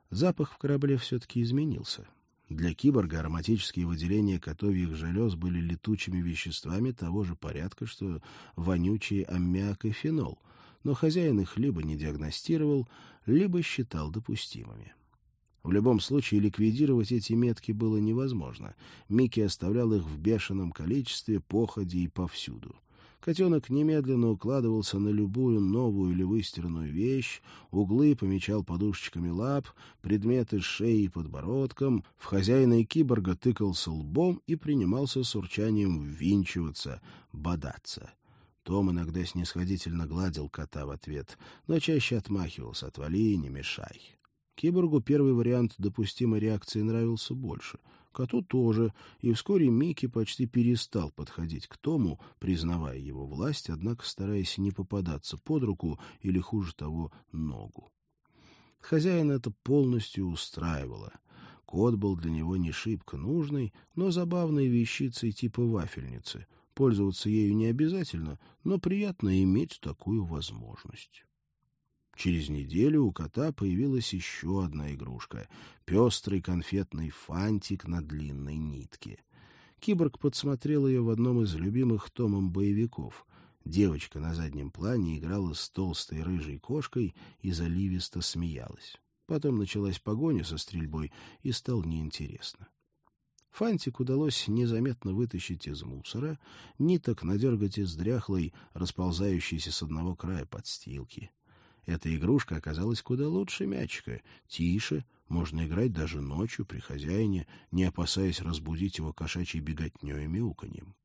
Запах в корабле все-таки изменился. Для киборга ароматические выделения котовьих желез были летучими веществами того же порядка, что вонючие аммиак и фенол, но хозяин их либо не диагностировал, либо считал допустимыми. В любом случае ликвидировать эти метки было невозможно. Микки оставлял их в бешеном количестве, походе и повсюду. Котенок немедленно укладывался на любую новую или выстиранную вещь, углы помечал подушечками лап, предметы шеи и подбородком, в хозяина и киборга тыкался лбом и принимался с урчанием ввинчиваться, бодаться. Том иногда снисходительно гладил кота в ответ, но чаще отмахивался: «Отвали, не мешай». Киборгу первый вариант допустимой реакции нравился больше. Коту тоже, и вскоре Микки почти перестал подходить к Тому, признавая его власть, однако стараясь не попадаться под руку или, хуже того, ногу. Хозяина это полностью устраивало. Кот был для него не шибко нужной, но забавной вещицей типа вафельницы. Пользоваться ею не обязательно, но приятно иметь такую возможность. Через неделю у кота появилась еще одна игрушка — пестрый конфетный фантик на длинной нитке. Киборг подсмотрел ее в одном из любимых Томом боевиков. Девочка на заднем плане играла с толстой рыжей кошкой и заливисто смеялась. Потом началась погоня со стрельбой, и стало неинтересно. Фантик удалось незаметно вытащить из мусора, ниток надергать из дряхлой, расползающейся с одного края подстилки. Эта игрушка оказалась куда лучше мячика, тише, можно играть даже ночью при хозяине, не опасаясь разбудить его кошачьей беготней и мяуканьем.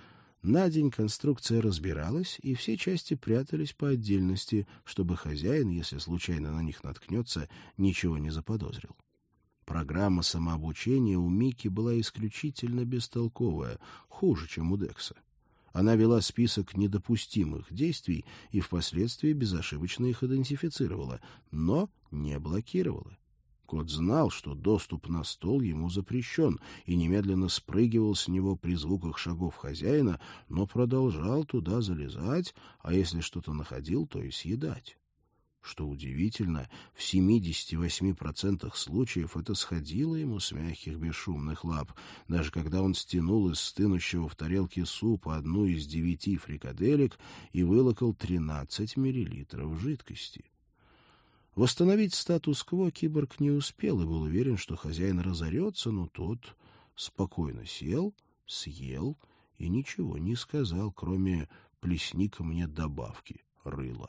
На день конструкция разбиралась, и все части прятались по отдельности, чтобы хозяин, если случайно на них наткнется, ничего не заподозрил. Программа самообучения у Микки была исключительно бестолковая, хуже, чем у Декса. Она вела список недопустимых действий и впоследствии безошибочно их идентифицировала, но не блокировала. Кот знал, что доступ на стол ему запрещен, и немедленно спрыгивал с него при звуках шагов хозяина, но продолжал туда залезать, а если что-то находил, то и съедать. Что удивительно, в семидесяти восьми процентах случаев это сходило ему с мягких бесшумных лап, даже когда он стянул из стынущего в тарелке супа одну из девяти фрикаделек и вылокал тринадцать миллилитров жидкости. Восстановить статус-кво киборг не успел и был уверен, что хозяин разорется, но тот спокойно сел, съел и ничего не сказал, кроме «плесни-ка мне добавки, рыла».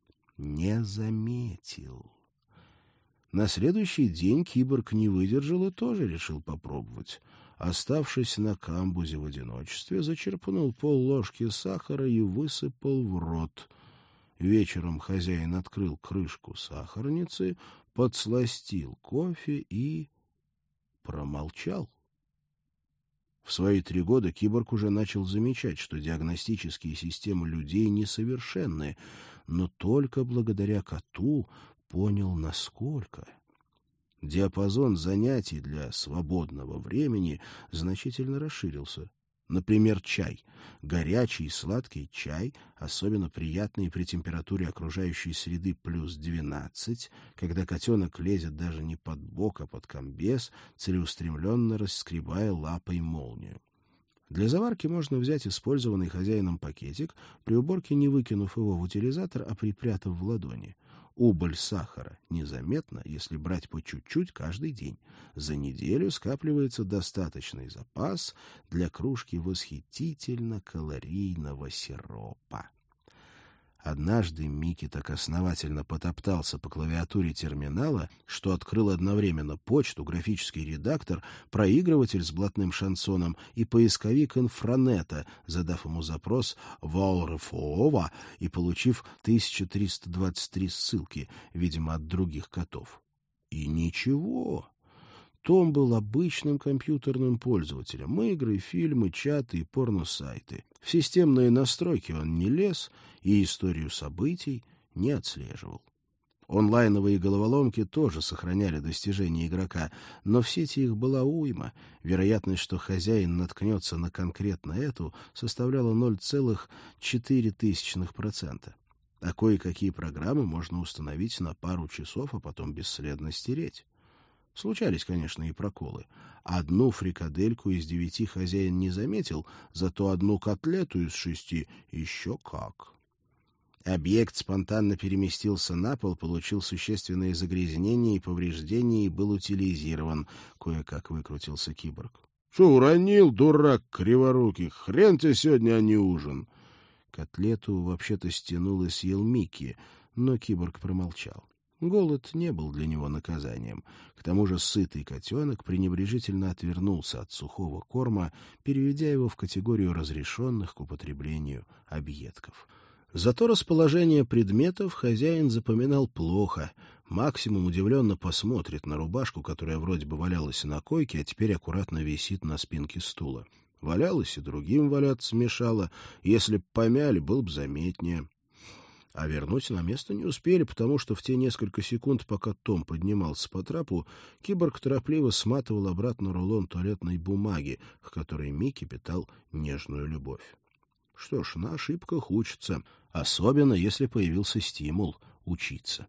Не заметил. На следующий день киборг не выдержал и тоже решил попробовать. Оставшись на камбузе в одиночестве, зачерпнул полложки сахара и высыпал в рот. Вечером хозяин открыл крышку сахарницы, подсластил кофе и промолчал. В свои три года киборг уже начал замечать, что диагностические системы людей несовершенны, но только благодаря коту понял, насколько. Диапазон занятий для свободного времени значительно расширился. Например, чай. Горячий и сладкий чай, особенно приятный при температуре окружающей среды плюс двенадцать, когда котенок лезет даже не под бок, а под комбез, целеустремленно расскребая лапой молнию. Для заварки можно взять использованный хозяином пакетик, при уборке не выкинув его в утилизатор, а припрятав в ладони. Убыль сахара незаметно, если брать по чуть-чуть каждый день. За неделю скапливается достаточный запас для кружки восхитительно калорийного сиропа. Однажды Микки так основательно потоптался по клавиатуре терминала, что открыл одновременно почту, графический редактор, проигрыватель с блатным шансоном и поисковик инфранета, задав ему запрос «Валрефоова» и получив тысяча триста двадцать три ссылки, видимо, от других котов. И ничего. Том был обычным компьютерным пользователем. Игры, фильмы, чаты и порносайты. В системные настройки он не лез и историю событий не отслеживал. Онлайновые головоломки тоже сохраняли достижения игрока, но в сети их была уйма. Вероятность, что хозяин наткнется на конкретно эту, составляла ноль целых четыре десятых процента. А кое-какие программы можно установить на пару часов, а потом бесследно стереть. Случались, конечно, и проколы. Одну фрикадельку из девяти хозяин не заметил, зато одну котлету из шести еще как. Объект спонтанно переместился на пол, получил существенные загрязнения и повреждения и был утилизирован. Кое-как выкрутился киборг. — Что, уронил, дурак криворукий? Хрен тебе сегодня, а не ужин. Котлету вообще-то стянул и съел Микки, но киборг промолчал. Голод не был для него наказанием. К тому же сытый котенок пренебрежительно отвернулся от сухого корма, переведя его в категорию разрешенных к употреблению объедков. Зато расположение предметов хозяин запоминал плохо. Максимум удивленно посмотрит на рубашку, которая вроде бы валялась на койке, а теперь аккуратно висит на спинке стула. Валялась и другим валяться мешала. Если б помяли, было бы заметнее. А вернуть на место не успели, потому что в те несколько секунд, пока Том поднимался по трапу, киборг торопливо сматывал обратно рулон туалетной бумаги, к которой Микки питал нежную любовь. Что ж, на ошибках учатся, особенно если появился стимул учиться.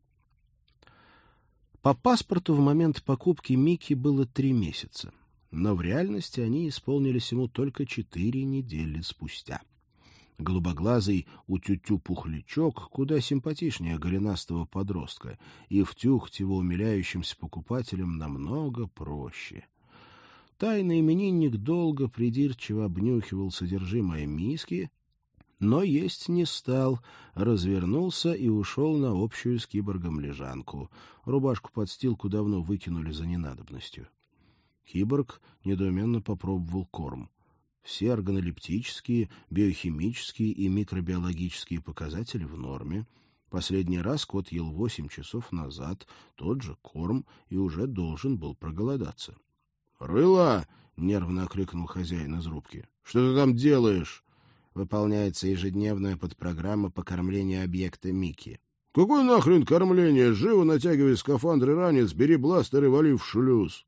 По паспорту в момент покупки Микки было три месяца, но в реальности они исполнились ему только четыре недели спустя. Голубоглазый утю-тю-пухлячок куда симпатичнее голенастого подростка, и втюхать его умиляющимся покупателям намного проще. Тайный именинник долго придирчиво обнюхивал содержимое миски, но есть не стал, развернулся и ушел на общую с киборгом лежанку. Рубашку подстилку давно выкинули за ненадобностью. Киборг недоуменно попробовал корм. Все органолептические, биохимические и микробиологические показатели в норме. Последний раз кот ел восемь часов назад, тот же корм, и уже должен был проголодаться. — Рыла! — нервно окликнул хозяин из рубки. — Что ты там делаешь? — Выполняется ежедневная подпрограмма по кормлению объекта Микки. — Какое нахрен кормление? Живо натягивай скафандр и ранец, бери бластер и вали в шлюз.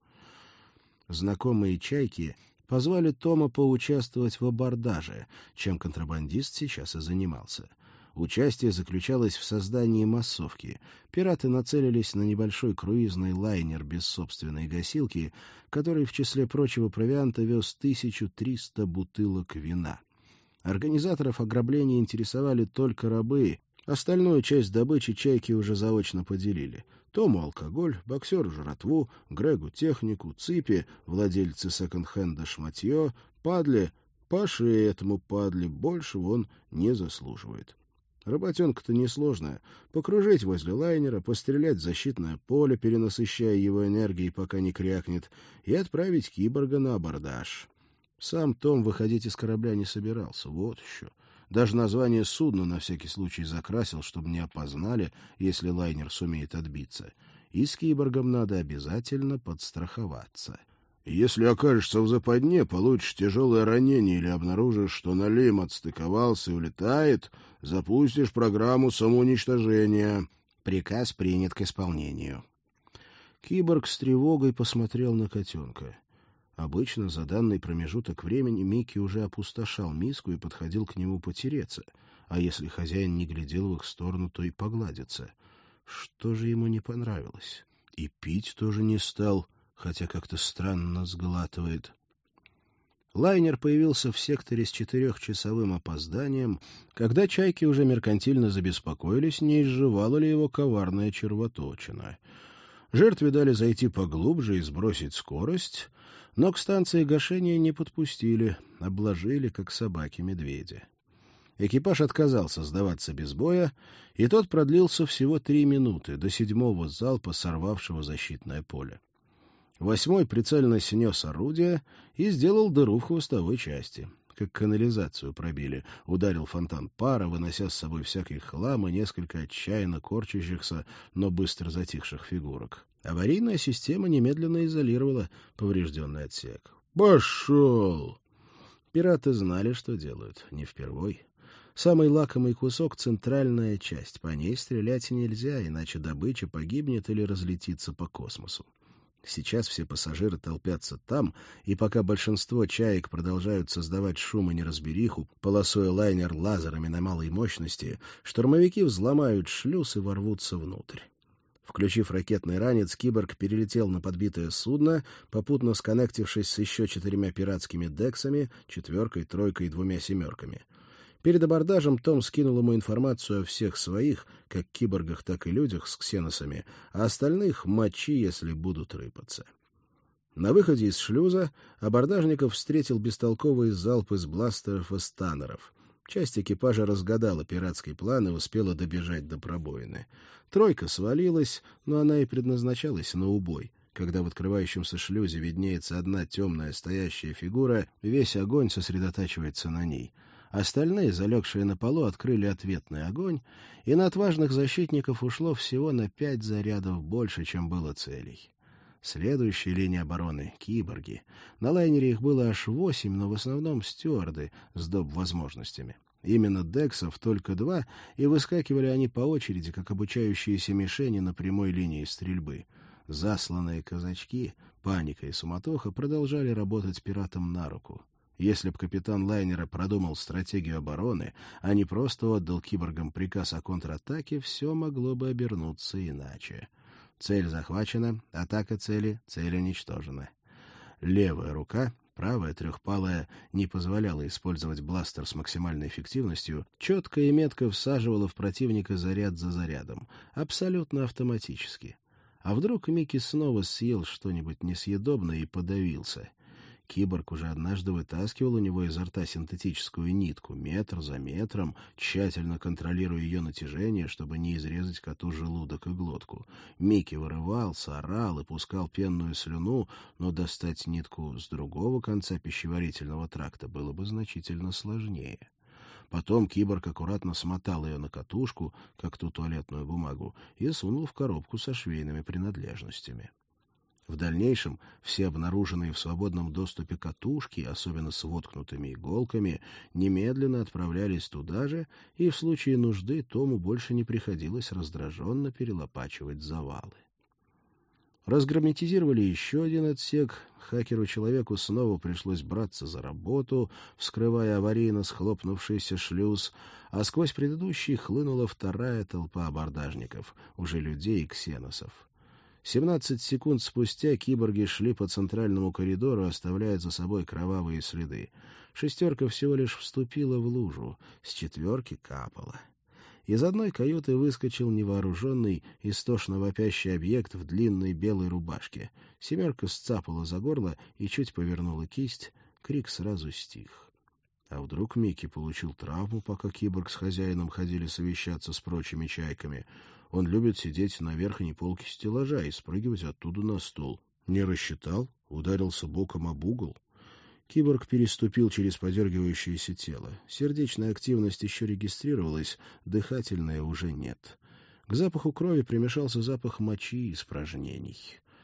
Знакомые чайки позвали Тома поучаствовать в абордаже, чем контрабандист сейчас и занимался. Участие заключалось в создании массовки. Пираты нацелились на небольшой круизный лайнер без собственной гасилки, который в числе прочего провианта вез тысячу триста бутылок вина. Организаторов ограбления интересовали только рабы. Остальную часть добычи чайки уже заочно поделили. Тому алкоголь, боксеру жратву, Грегу технику, Ципе, владельцы секонд-хенда шматье, Падле, по шее этому Падле, большего он не заслуживает. Работенка-то несложная. Покружить возле лайнера, пострелять в защитное поле, перенасыщая его энергией, пока не крякнет, и отправить киборга на абордаж. Сам Том выходить из корабля не собирался, вот еще. Даже название судна на всякий случай закрасил, чтобы не опознали, если лайнер сумеет отбиться. И с киборгом надо обязательно подстраховаться. Если окажешься в западне, получишь тяжелое ранение или обнаружишь, что налим отстыковался и улетает, запустишь программу самоуничтожения. Приказ принят к исполнению. Киборг с тревогой посмотрел на котенка. Обычно за данный промежуток времени Микки уже опустошал миску и подходил к нему потереться, а если хозяин не глядел в их сторону, то и погладиться. Что же ему не понравилось? И пить тоже не стал, хотя как-то странно сглатывает. Лайнер появился в секторе с четырехчасовым опозданием, когда чайки уже меркантильно забеспокоились, не изживала ли его коварная червоточина. Жертве дали зайти поглубже и сбросить скорость, но к станции гашения не подпустили, обложили, как собаки-медведя. Экипаж отказался сдаваться без боя, и тот продлился всего три минуты, до седьмого залпа, сорвавшего защитное поле. Восьмой прицельно снес орудие и сделал дыру в хвостовой части. Как канализацию пробили, ударил фонтан пара, вынося с собой всякий хлам и несколько отчаянно корчащихся, но быстро затихших фигурок. Аварийная система немедленно изолировала поврежденный отсек. «Пошел!» Пираты знали, что делают, не впервой. Самый лакомый кусок — центральная часть. По ней стрелять нельзя, иначе добыча погибнет или разлетится по космосу. Сейчас все пассажиры толпятся там, и пока большинство чаек продолжают создавать шум и неразбериху, полосуя лайнер лазерами на малой мощности, штурмовики взломают шлюз и ворвутся внутрь. Включив ракетный ранец, киборг перелетел на подбитое судно, попутно сконнектившись с еще четырьмя пиратскими дексами, четверкой, тройкой и двумя семерками. Перед абордажем Том скинул ему информацию о всех своих, как киборгах, так и людях с ксеносами, а остальных мочи, если будут рыпаться. На выходе из шлюза абордажников встретил бестолковый залп из бластеров и станнеров. Часть экипажа разгадала пиратский план и успела добежать до пробоины. Тройка свалилась, но она и предназначалась на убой. Когда в открывающемся шлюзе виднеется одна темная стоящая фигура, весь огонь сосредотачивается на ней. Остальные, залегшие на полу, открыли ответный огонь, и на отважных защитников ушло всего на пять зарядов больше, чем было целей. Следующая линия обороны — киборги. На лайнере их было аж восемь, но в основном стюарды с доп. Возможностями. Именно дексов только два, и выскакивали они по очереди, как обучающиеся мишени на прямой линии стрельбы. Засланные казачки, паника и суматоха продолжали работать пиратам на руку. Если б капитан лайнера продумал стратегию обороны, а не просто отдал киборгам приказ о контратаке, все могло бы обернуться иначе. Цель захвачена, атака цели, цель уничтожена. Левая рука, правая трехпалая, не позволяла использовать бластер с максимальной эффективностью, четко и метко всаживала в противника заряд за зарядом, абсолютно автоматически. А вдруг Микки снова съел что-нибудь несъедобное и подавился? Киборг уже однажды вытаскивал у него изо рта синтетическую нитку, метр за метром, тщательно контролируя ее натяжение, чтобы не изрезать коту желудок и глотку. Микки вырывался, орал и пускал пенную слюну, но достать нитку с другого конца пищеварительного тракта было бы значительно сложнее. Потом киборг аккуратно смотал ее на катушку, как ту туалетную бумагу, и сунул в коробку со швейными принадлежностями. В дальнейшем все обнаруженные в свободном доступе катушки, особенно с воткнутыми иголками, немедленно отправлялись туда же, и в случае нужды Тому больше не приходилось раздраженно перелопачивать завалы. Разгерметизировали еще один отсек. Хакеру-человеку снова пришлось браться за работу, вскрывая аварийно схлопнувшийся шлюз, а сквозь предыдущий хлынула вторая толпа абордажников, уже людей и ксеносов. Семнадцать секунд спустя киборги шли по центральному коридору, оставляя за собой кровавые следы. Шестерка всего лишь вступила в лужу, с четверки капала. Из одной каюты выскочил невооруженный, истошно вопящий объект в длинной белой рубашке. Семерка сцапала за горло и чуть повернула кисть. Крик сразу стих. А вдруг Микки получил травму, пока киборг с хозяином ходили совещаться с прочими чайками? Он любит сидеть на верхней полке стеллажа и спрыгивать оттуда на стол. Не рассчитал, ударился боком об угол. Киборг переступил через подергивающееся тело. Сердечная активность еще регистрировалась, дыхательная уже нет. К запаху крови примешался запах мочи и испражнений.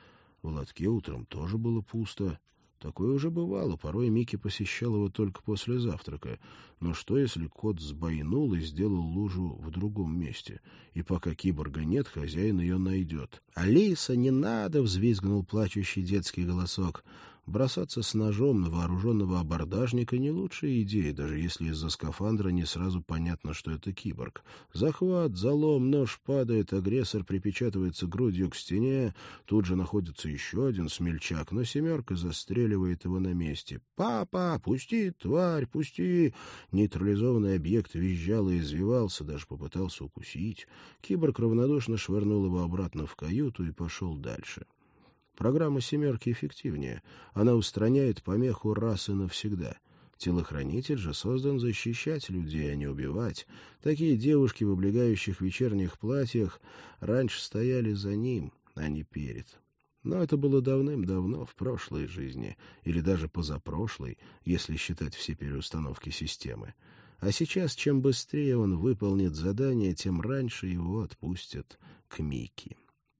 В лотке утром тоже было пусто. Такое уже бывало, порой Микки посещал его только после завтрака. Но что, если кот сбойнул и сделал лужу в другом месте? И пока киборга нет, хозяин ее найдет. «Алиса, не надо!» — взвизгнул плачущий детский голосок. Бросаться с ножом на вооруженного абордажника — не лучшая идея, даже если из-за скафандра не сразу понятно, что это киборг. Захват, залом, нож падает, агрессор припечатывается грудью к стене, тут же находится еще один смельчак, но семерка застреливает его на месте. «Папа, пусти, тварь, пусти!» Нейтрализованный объект визжал и извивался, даже попытался укусить. Киборг равнодушно швырнул его обратно в каюту и пошел дальше. Программа «семерки» эффективнее. Она устраняет помеху раз и навсегда. Телохранитель же создан защищать людей, а не убивать. Такие девушки в облегающих вечерних платьях раньше стояли за ним, а не перед. Но это было давным-давно, в прошлой жизни, или даже позапрошлой, если считать все переустановки системы. А сейчас, чем быстрее он выполнит задание, тем раньше его отпустят к Микки.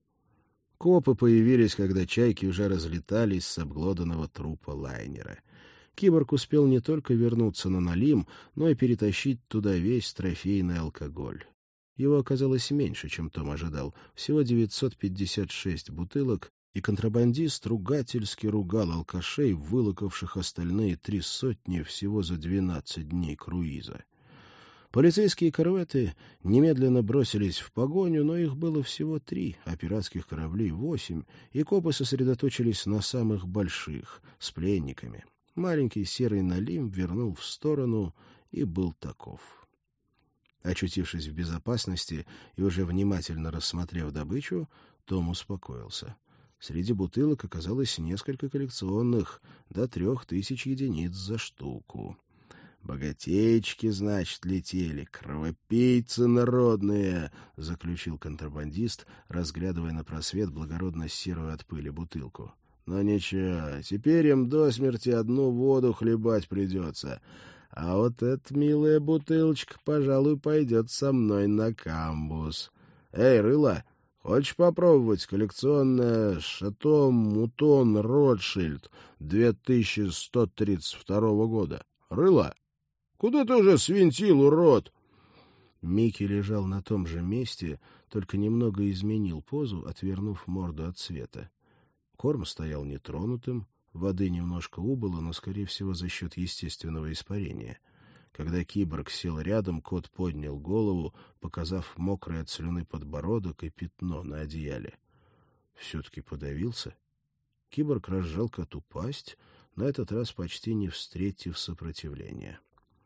Копы появились, когда чайки уже разлетались с обглоданного трупа лайнера. Киборг успел не только вернуться на Налим, но и перетащить туда весь трофейный алкоголь. Его оказалось меньше, чем Том ожидал, всего девятьсот пятьдесят шесть бутылок, и контрабандист ругательски ругал алкашей, вылокавших остальные три сотни всего за двенадцать дней круиза. Полицейские корветы немедленно бросились в погоню, но их было всего три, а пиратских кораблей восемь, и копы сосредоточились на самых больших, с пленниками. Маленький серый налим вернул в сторону и был таков. Очутившись в безопасности и уже внимательно рассмотрев добычу, Том успокоился. Среди бутылок оказалось несколько коллекционных, до трех тысяч единиц за штуку. «Богатейчики, значит, летели, кровопийцы народные», — заключил контрабандист, разглядывая на просвет благородно серую от пыли бутылку. «Но ничего, теперь им до смерти одну воду хлебать придется. А вот эта милая бутылочка, пожалуй, пойдет со мной на камбуз. Эй, рыла, хочешь попробовать коллекционное Шато Мутон Ротшильд две тысячи сто тридцать второго года? Рыла? Куда ты уже свинтил, урод?» Микки лежал на том же месте, только немного изменил позу, отвернув морду от света. Корм стоял нетронутым, воды немножко убыло, но, скорее всего, за счет естественного испарения. Когда киборг сел рядом, кот поднял голову, показав мокрый от слюны подбородок и пятно на одеяле. Все-таки подавился. Киборг разжал коту пасть, на этот раз почти не встретив сопротивления.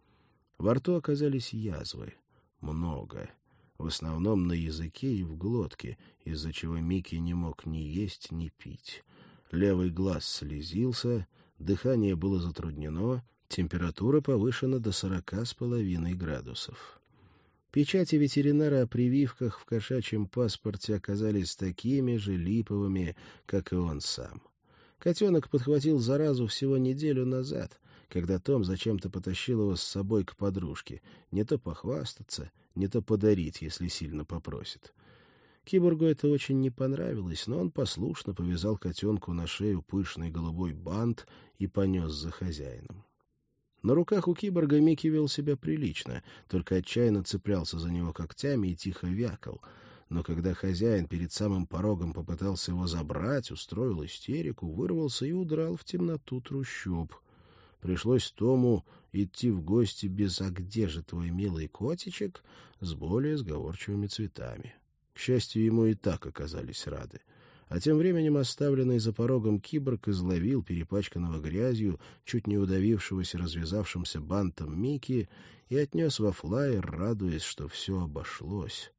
Во рту оказались язвы. Много. В основном на языке и в глотке, из-за чего Микки не мог ни есть, ни пить. Левый глаз слезился, дыхание было затруднено, температура повышена до сорока с половиной градусов. Печати ветеринара о прививках в кошачьем паспорте оказались такими же липовыми, как и он сам. Котенок подхватил заразу всего неделю назад, когда Том зачем-то потащил его с собой к подружке, не то похвастаться, не то подарить, если сильно попросит. Киборгу это очень не понравилось, но он послушно повязал котенку на шею пышный голубой бант и понес за хозяином. На руках у киборга Микки вел себя прилично, только отчаянно цеплялся за него когтями и тихо вякал. Но когда хозяин перед самым порогом попытался его забрать, устроил истерику, вырвался и удрал в темноту трущоб. Пришлось Тому идти в гости без «А где же твой милый котичек?» с более сговорчивыми цветами. К счастью, ему и так оказались рады. А тем временем оставленный за порогом киборг изловил перепачканного грязью, чуть не удавившегося развязавшимся бантом Микки и отнес во флайер, радуясь, что все обошлось.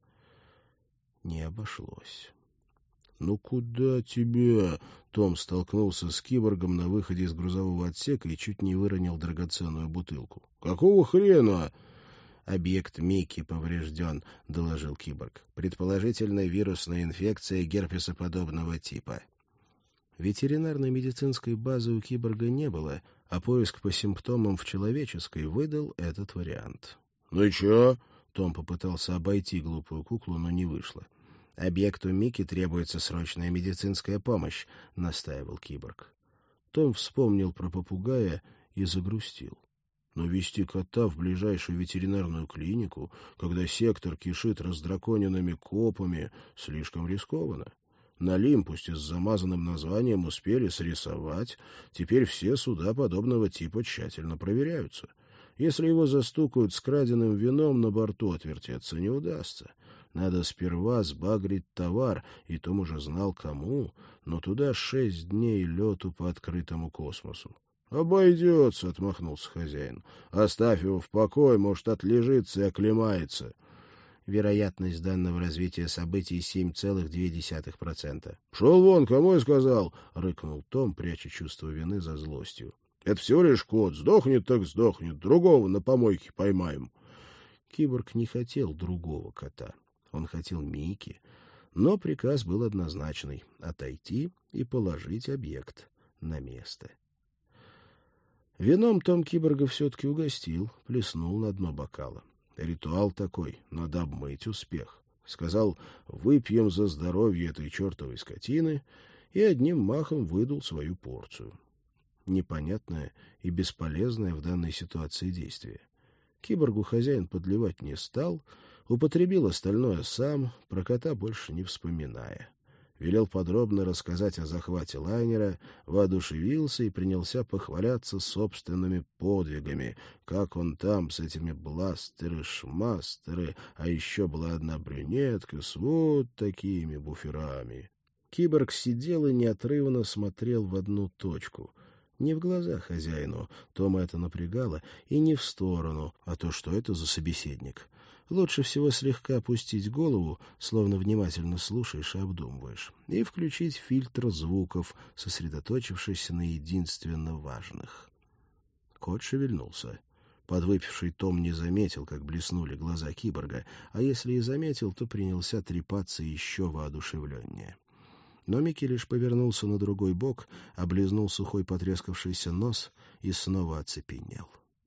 Не обошлось. «Ну куда тебя?» Том столкнулся с киборгом на выходе из грузового отсека и чуть не выронил драгоценную бутылку. «Какого хрена?» «Объект Микки поврежден», — доложил киборг. «Предположительно, вирусная инфекция герпесоподобного типа». Ветеринарной медицинской базы у киборга не было, а поиск по симптомам в человеческой выдал этот вариант. «Ну и чё?» — Том попытался обойти глупую куклу, но не вышло. «Объекту Микки требуется срочная медицинская помощь», — настаивал киборг. Том вспомнил про попугая и загрустил. Но везти кота в ближайшую ветеринарную клинику, когда сектор кишит раздраконенными копами, слишком рискованно. Налим, пусть и с замазанным названием, успели срисовать. Теперь все суда подобного типа тщательно проверяются. Если его застукают с краденым вином, на борту отвертеться не удастся. Надо сперва сбагрить товар, и Том уже знал, кому, но туда шесть дней лету по открытому космосу. «Обойдется», — отмахнулся хозяин. «Оставь его в покое, может, отлежится и оклемается». Вероятность данного развития событий семь целых две десятых процента. «Шел вон, кому я сказал?» — рыкнул Том, пряча чувство вины за злостью. «Это всего лишь кот. Сдохнет так сдохнет. Другого на помойке поймаем». Киборг не хотел другого кота. Он хотел Микки, но приказ был однозначный — отойти и положить объект на место. Вином Том киборга все-таки угостил, плеснул на дно бокала. Ритуал такой, надо обмыть успех. Сказал: «Выпьем за здоровье этой чертовой скотины», и одним махом выдал свою порцию. Непонятное и бесполезное в данной ситуации действие. Киборгу хозяин подливать не стал, употребил остальное сам, про кота больше не вспоминая. велел подробно рассказать о захвате лайнера, воодушевился и принялся похваляться собственными подвигами, как он там с этими бластеры-шмастеры, а еще была одна брюнетка с вот такими буферами. Киборг сидел и неотрывно смотрел в одну точку. Не в глаза хозяину, Тома это напрягало, и не в сторону, а то, что это за собеседник. Лучше всего слегка опустить голову, словно внимательно слушаешь и обдумываешь, и включить фильтр звуков, сосредоточившись на единственно важных. Кот шевельнулся. Подвыпивший Том не заметил, как блеснули глаза киборга, а если и заметил, то принялся трепаться еще воодушевленнее. Но Микки лишь повернулся на другой бок, облизнул сухой потрескавшийся нос и снова оцепенел.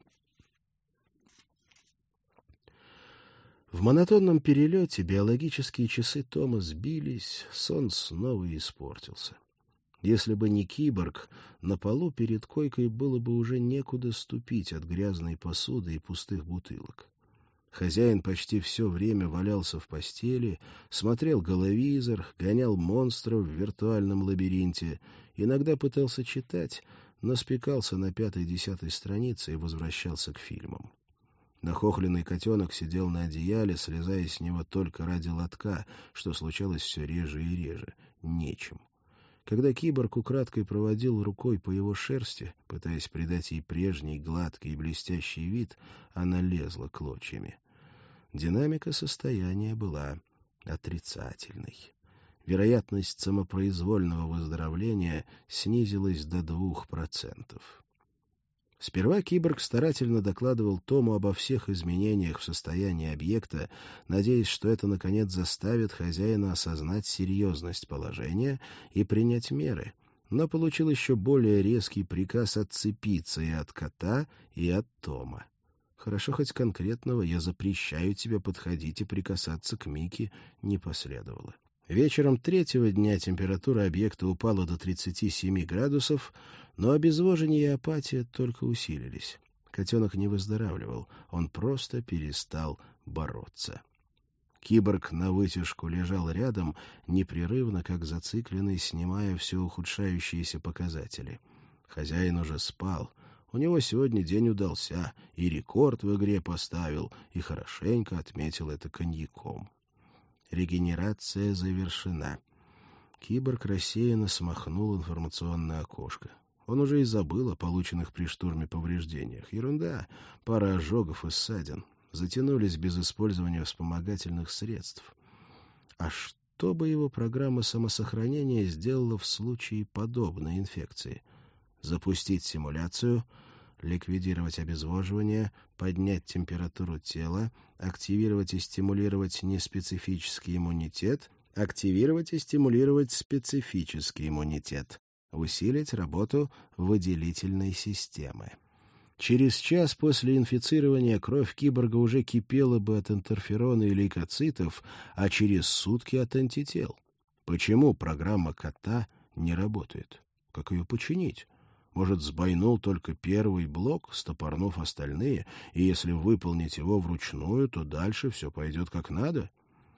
В монотонном перелете биологические часы Тома сбились, сон снова испортился. Если бы не киборг, на полу перед койкой было бы уже некуда ступить от грязной посуды и пустых бутылок. Хозяин почти все время валялся в постели, смотрел головизор, гонял монстров в виртуальном лабиринте, иногда пытался читать, но спекался на пятой-десятой странице и возвращался к фильмам. Нахохленный котенок сидел на одеяле, слезая с него только ради лотка, что случалось все реже и реже. Нечем. Когда киборг украдкой проводил рукой по его шерсти, пытаясь придать ей прежний гладкий и блестящий вид, она лезла клочьями. Динамика состояния была отрицательной. Вероятность самопроизвольного выздоровления снизилась до двух процентов. Сперва киборг старательно докладывал Тому обо всех изменениях в состоянии объекта, надеясь, что это, наконец, заставит хозяина осознать серьезность положения и принять меры, но получил еще более резкий приказ отцепиться и от кота, и от Тома. Хорошо хоть конкретного «я запрещаю тебе подходить и прикасаться к Микки» не последовало. Вечером третьего дня температура объекта упала до тридцати семи градусов, но обезвожение и апатия только усилились. Котенок не выздоравливал, он просто перестал бороться. Киборг навытяжку лежал рядом, непрерывно, как зацикленный, снимая все ухудшающиеся показатели. Хозяин уже спал. У него сегодня день удался, и рекорд в игре поставил, и хорошенько отметил это коньяком. Регенерация завершена. Киборг рассеянно смахнул информационное окошко. Он уже и забыл о полученных при штурме повреждениях. Ерунда, пара ожогов и ссадин. Затянулись без использования вспомогательных средств. А что бы его программа самосохранения сделала в случае подобной инфекции? Запустить симуляцию, ликвидировать обезвоживание, поднять температуру тела, активировать и стимулировать неспецифический иммунитет, активировать и стимулировать специфический иммунитет, усилить работу выделительной системы. Через час после инфицирования кровь киборга уже кипела бы от интерферона и лейкоцитов, а через сутки от антител. Почему программа кота не работает? Как ее починить? Может, сбойнул только первый блок, стопорнув остальные, и если выполнить его вручную, то дальше все пойдет как надо?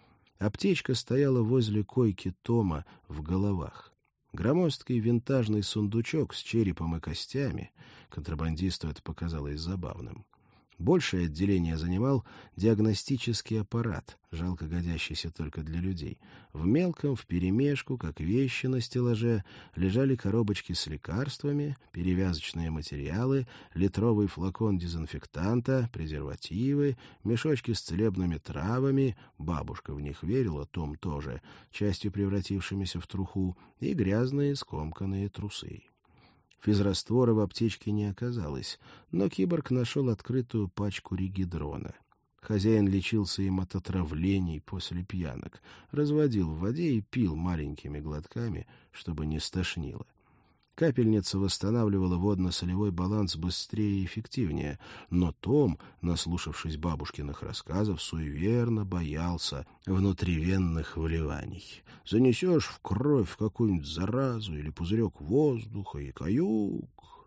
Аптечка стояла возле койки Тома в головах. Громоздкий винтажный сундучок с черепом и костями. Контрабандисту это показалось забавным. Большее отделение занимал диагностический аппарат, жалко годящийся только для людей. В мелком, вперемешку, как вещи на стеллаже, лежали коробочки с лекарствами, перевязочные материалы, литровый флакон дезинфектанта, презервативы, мешочки с целебными травами, бабушка в них верила, Том тоже, частью превратившимися в труху, и грязные скомканные трусы. Физраствора в аптечке не оказалось, но киборг нашел открытую пачку ригидрона. Хозяин лечился им от отравлений после пьянок, разводил в воде и пил маленькими глотками, чтобы не стошнило. Капельница восстанавливала водно-солевой баланс быстрее и эффективнее, но Том, наслушавшись бабушкиных рассказов, суеверно боялся внутривенных вливаний. Занесешь в кровь какую-нибудь заразу или пузырек воздуха и каюк.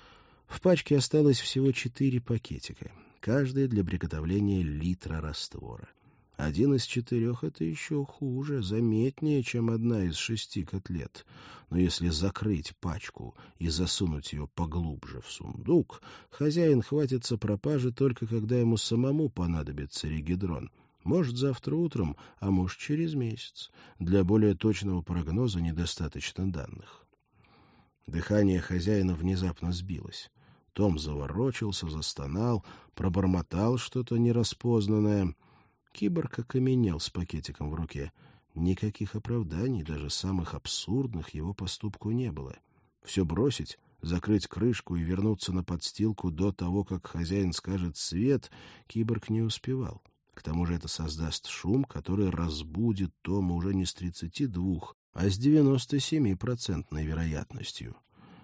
В пачке осталось всего четыре пакетика, каждый для приготовления литра раствора. Один из четырех — это еще хуже, заметнее, чем одна из шести котлет. Но если закрыть пачку и засунуть ее поглубже в сундук, хозяин хватится пропажи только когда ему самому понадобится регидрон. Может, завтра утром, а может, через месяц. Для более точного прогноза недостаточно данных. Дыхание хозяина внезапно сбилось. Том заворочился, застонал, пробормотал что-то нераспознанное. Киборг окаменел с пакетиком в руке. Никаких оправданий, даже самых абсурдных, его поступку не было. Все бросить, закрыть крышку и вернуться на подстилку до того, как хозяин скажет «свет», киборг не успевал. К тому же это создаст шум, который разбудит Тома уже не с тридцати двух, а с девяносто семи процентной вероятностью.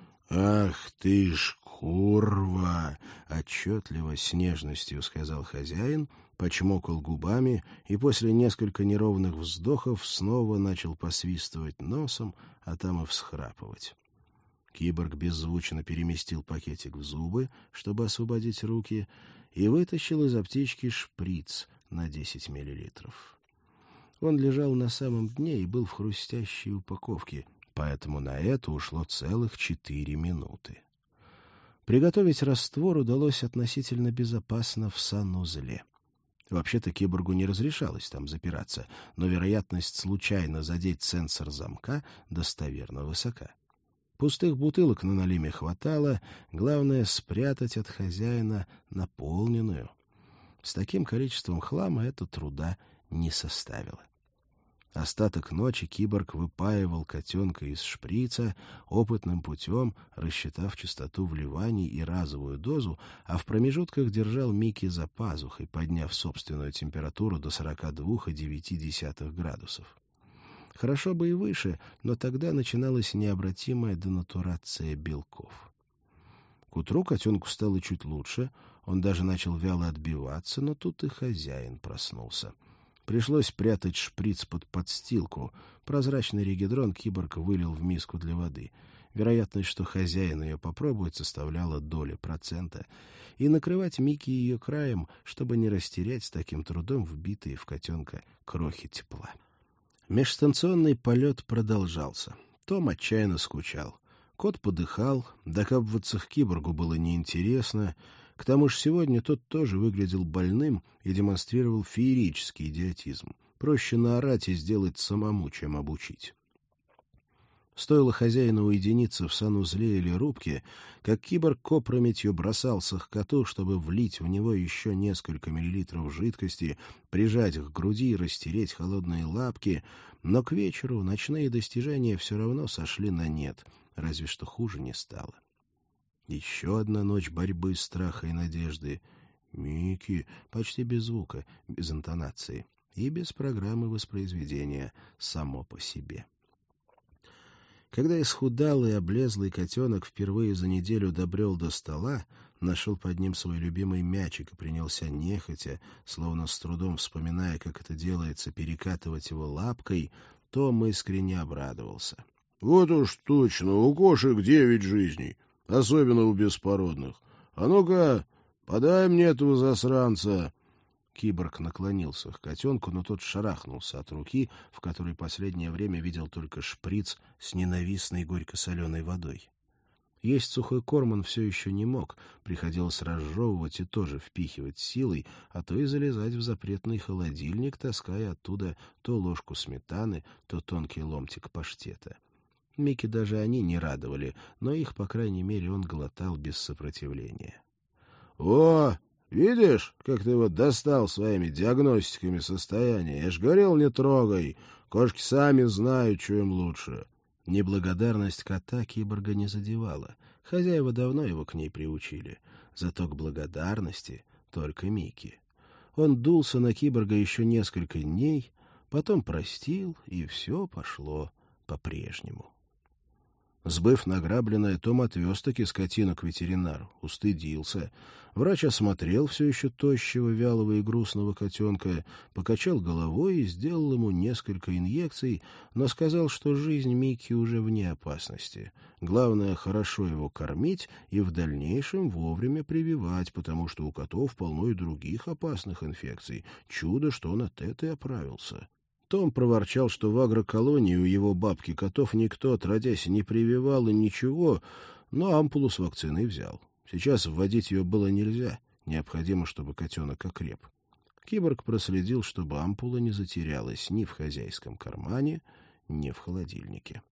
«Ах ты ж курва!» — отчетливо, с нежностью сказал хозяин, почмокал губами и после нескольких неровных вздохов снова начал посвистывать носом, а там и всхрапывать. Киборг беззвучно переместил пакетик в зубы, чтобы освободить руки, и вытащил из аптечки шприц на десять миллилитров. Он лежал на самом дне и был в хрустящей упаковке, поэтому на это ушло целых четыре минуты. Приготовить раствор удалось относительно безопасно в санузле. Вообще-то киборгу не разрешалось там запираться, но вероятность случайно задеть сенсор замка достоверно высока. Пустых бутылок на налиме хватало, главное — спрятать от хозяина наполненную. С таким количеством хлама это труда не составило. Остаток ночи киборг выпаивал котенка из шприца, опытным путем рассчитав частоту вливаний и разовую дозу, а в промежутках держал Микки за пазухой, подняв собственную температуру до сорока двух и девяти десятых градусов. Хорошо бы и выше, но тогда начиналась необратимая денатурация белков. К утру котенку стало чуть лучше, он даже начал вяло отбиваться, но тут и хозяин проснулся. Пришлось прятать шприц под подстилку. Прозрачный регидрон киборг вылил в миску для воды. Вероятность, что хозяин ее попробует, составляла доли процента. И накрывать Микки ее краем, чтобы не растерять с таким трудом вбитые в котенка крохи тепла. Межстанционный полет продолжался. Том отчаянно скучал. Кот подыхал, докапываться к киборгу было неинтересно. К тому же сегодня тот тоже выглядел больным и демонстрировал феерический идиотизм. Проще наорать и сделать самому, чем обучить. Стоило хозяину уединиться в санузле или рубке, как киборг опрометью бросался к коту, чтобы влить в него еще несколько миллилитров жидкости, прижать к груди и растереть холодные лапки, но к вечеру ночные достижения все равно сошли на нет, разве что хуже не стало. Еще одна ночь борьбы, страха и надежды. Микки, почти без звука, без интонации и без программы воспроизведения, само по себе. Когда исхудалый, облезлый котенок впервые за неделю добрел до стола, нашел под ним свой любимый мячик и принялся нехотя, словно с трудом вспоминая, как это делается, перекатывать его лапкой, Том искренне обрадовался. — Вот уж точно, у кошек девять жизней, особенно у беспородных. А ну-ка, подай мне этого засранца. Киборг наклонился к котенку, но тот шарахнулся от руки, в которой последнее время видел только шприц с ненавистной горько-соленой водой. Есть сухой корм он все еще не мог, приходилось разжевывать и тоже впихивать силой, а то и залезать в запретный холодильник, таская оттуда то ложку сметаны, то тонкий ломтик паштета. Микки даже они не радовали, но их, по крайней мере, он глотал без сопротивления. — О! Видишь, как ты его достал своими диагностиками состояния? Я ж говорил, не трогай. Кошки сами знают, что им лучше. Неблагодарность кота киборга не задевала. Хозяева давно его к ней приучили. Зато к благодарности только Микки. Он дулся на киборга еще несколько дней, потом простил, и все пошло по-прежнему. Сбыв награбленное, Том отвез-таки скотину к ветеринару. Устыдился. Врач осмотрел все еще тощего, вялого и грустного котенка, покачал головой и сделал ему несколько инъекций, но сказал, что жизнь Микки уже вне опасности. Главное — хорошо его кормить и в дальнейшем вовремя прививать, потому что у котов полно и других опасных инфекций. Чудо, что он от этой оправился. Том проворчал, что в агроколонии у его бабки котов никто, отродясь, не прививал и ничего, но ампулу с вакциной взял. Сейчас вводить ее было нельзя, необходимо, чтобы котенок окреп. Киборг проследил, чтобы ампула не затерялась ни в хозяйском кармане, ни в холодильнике.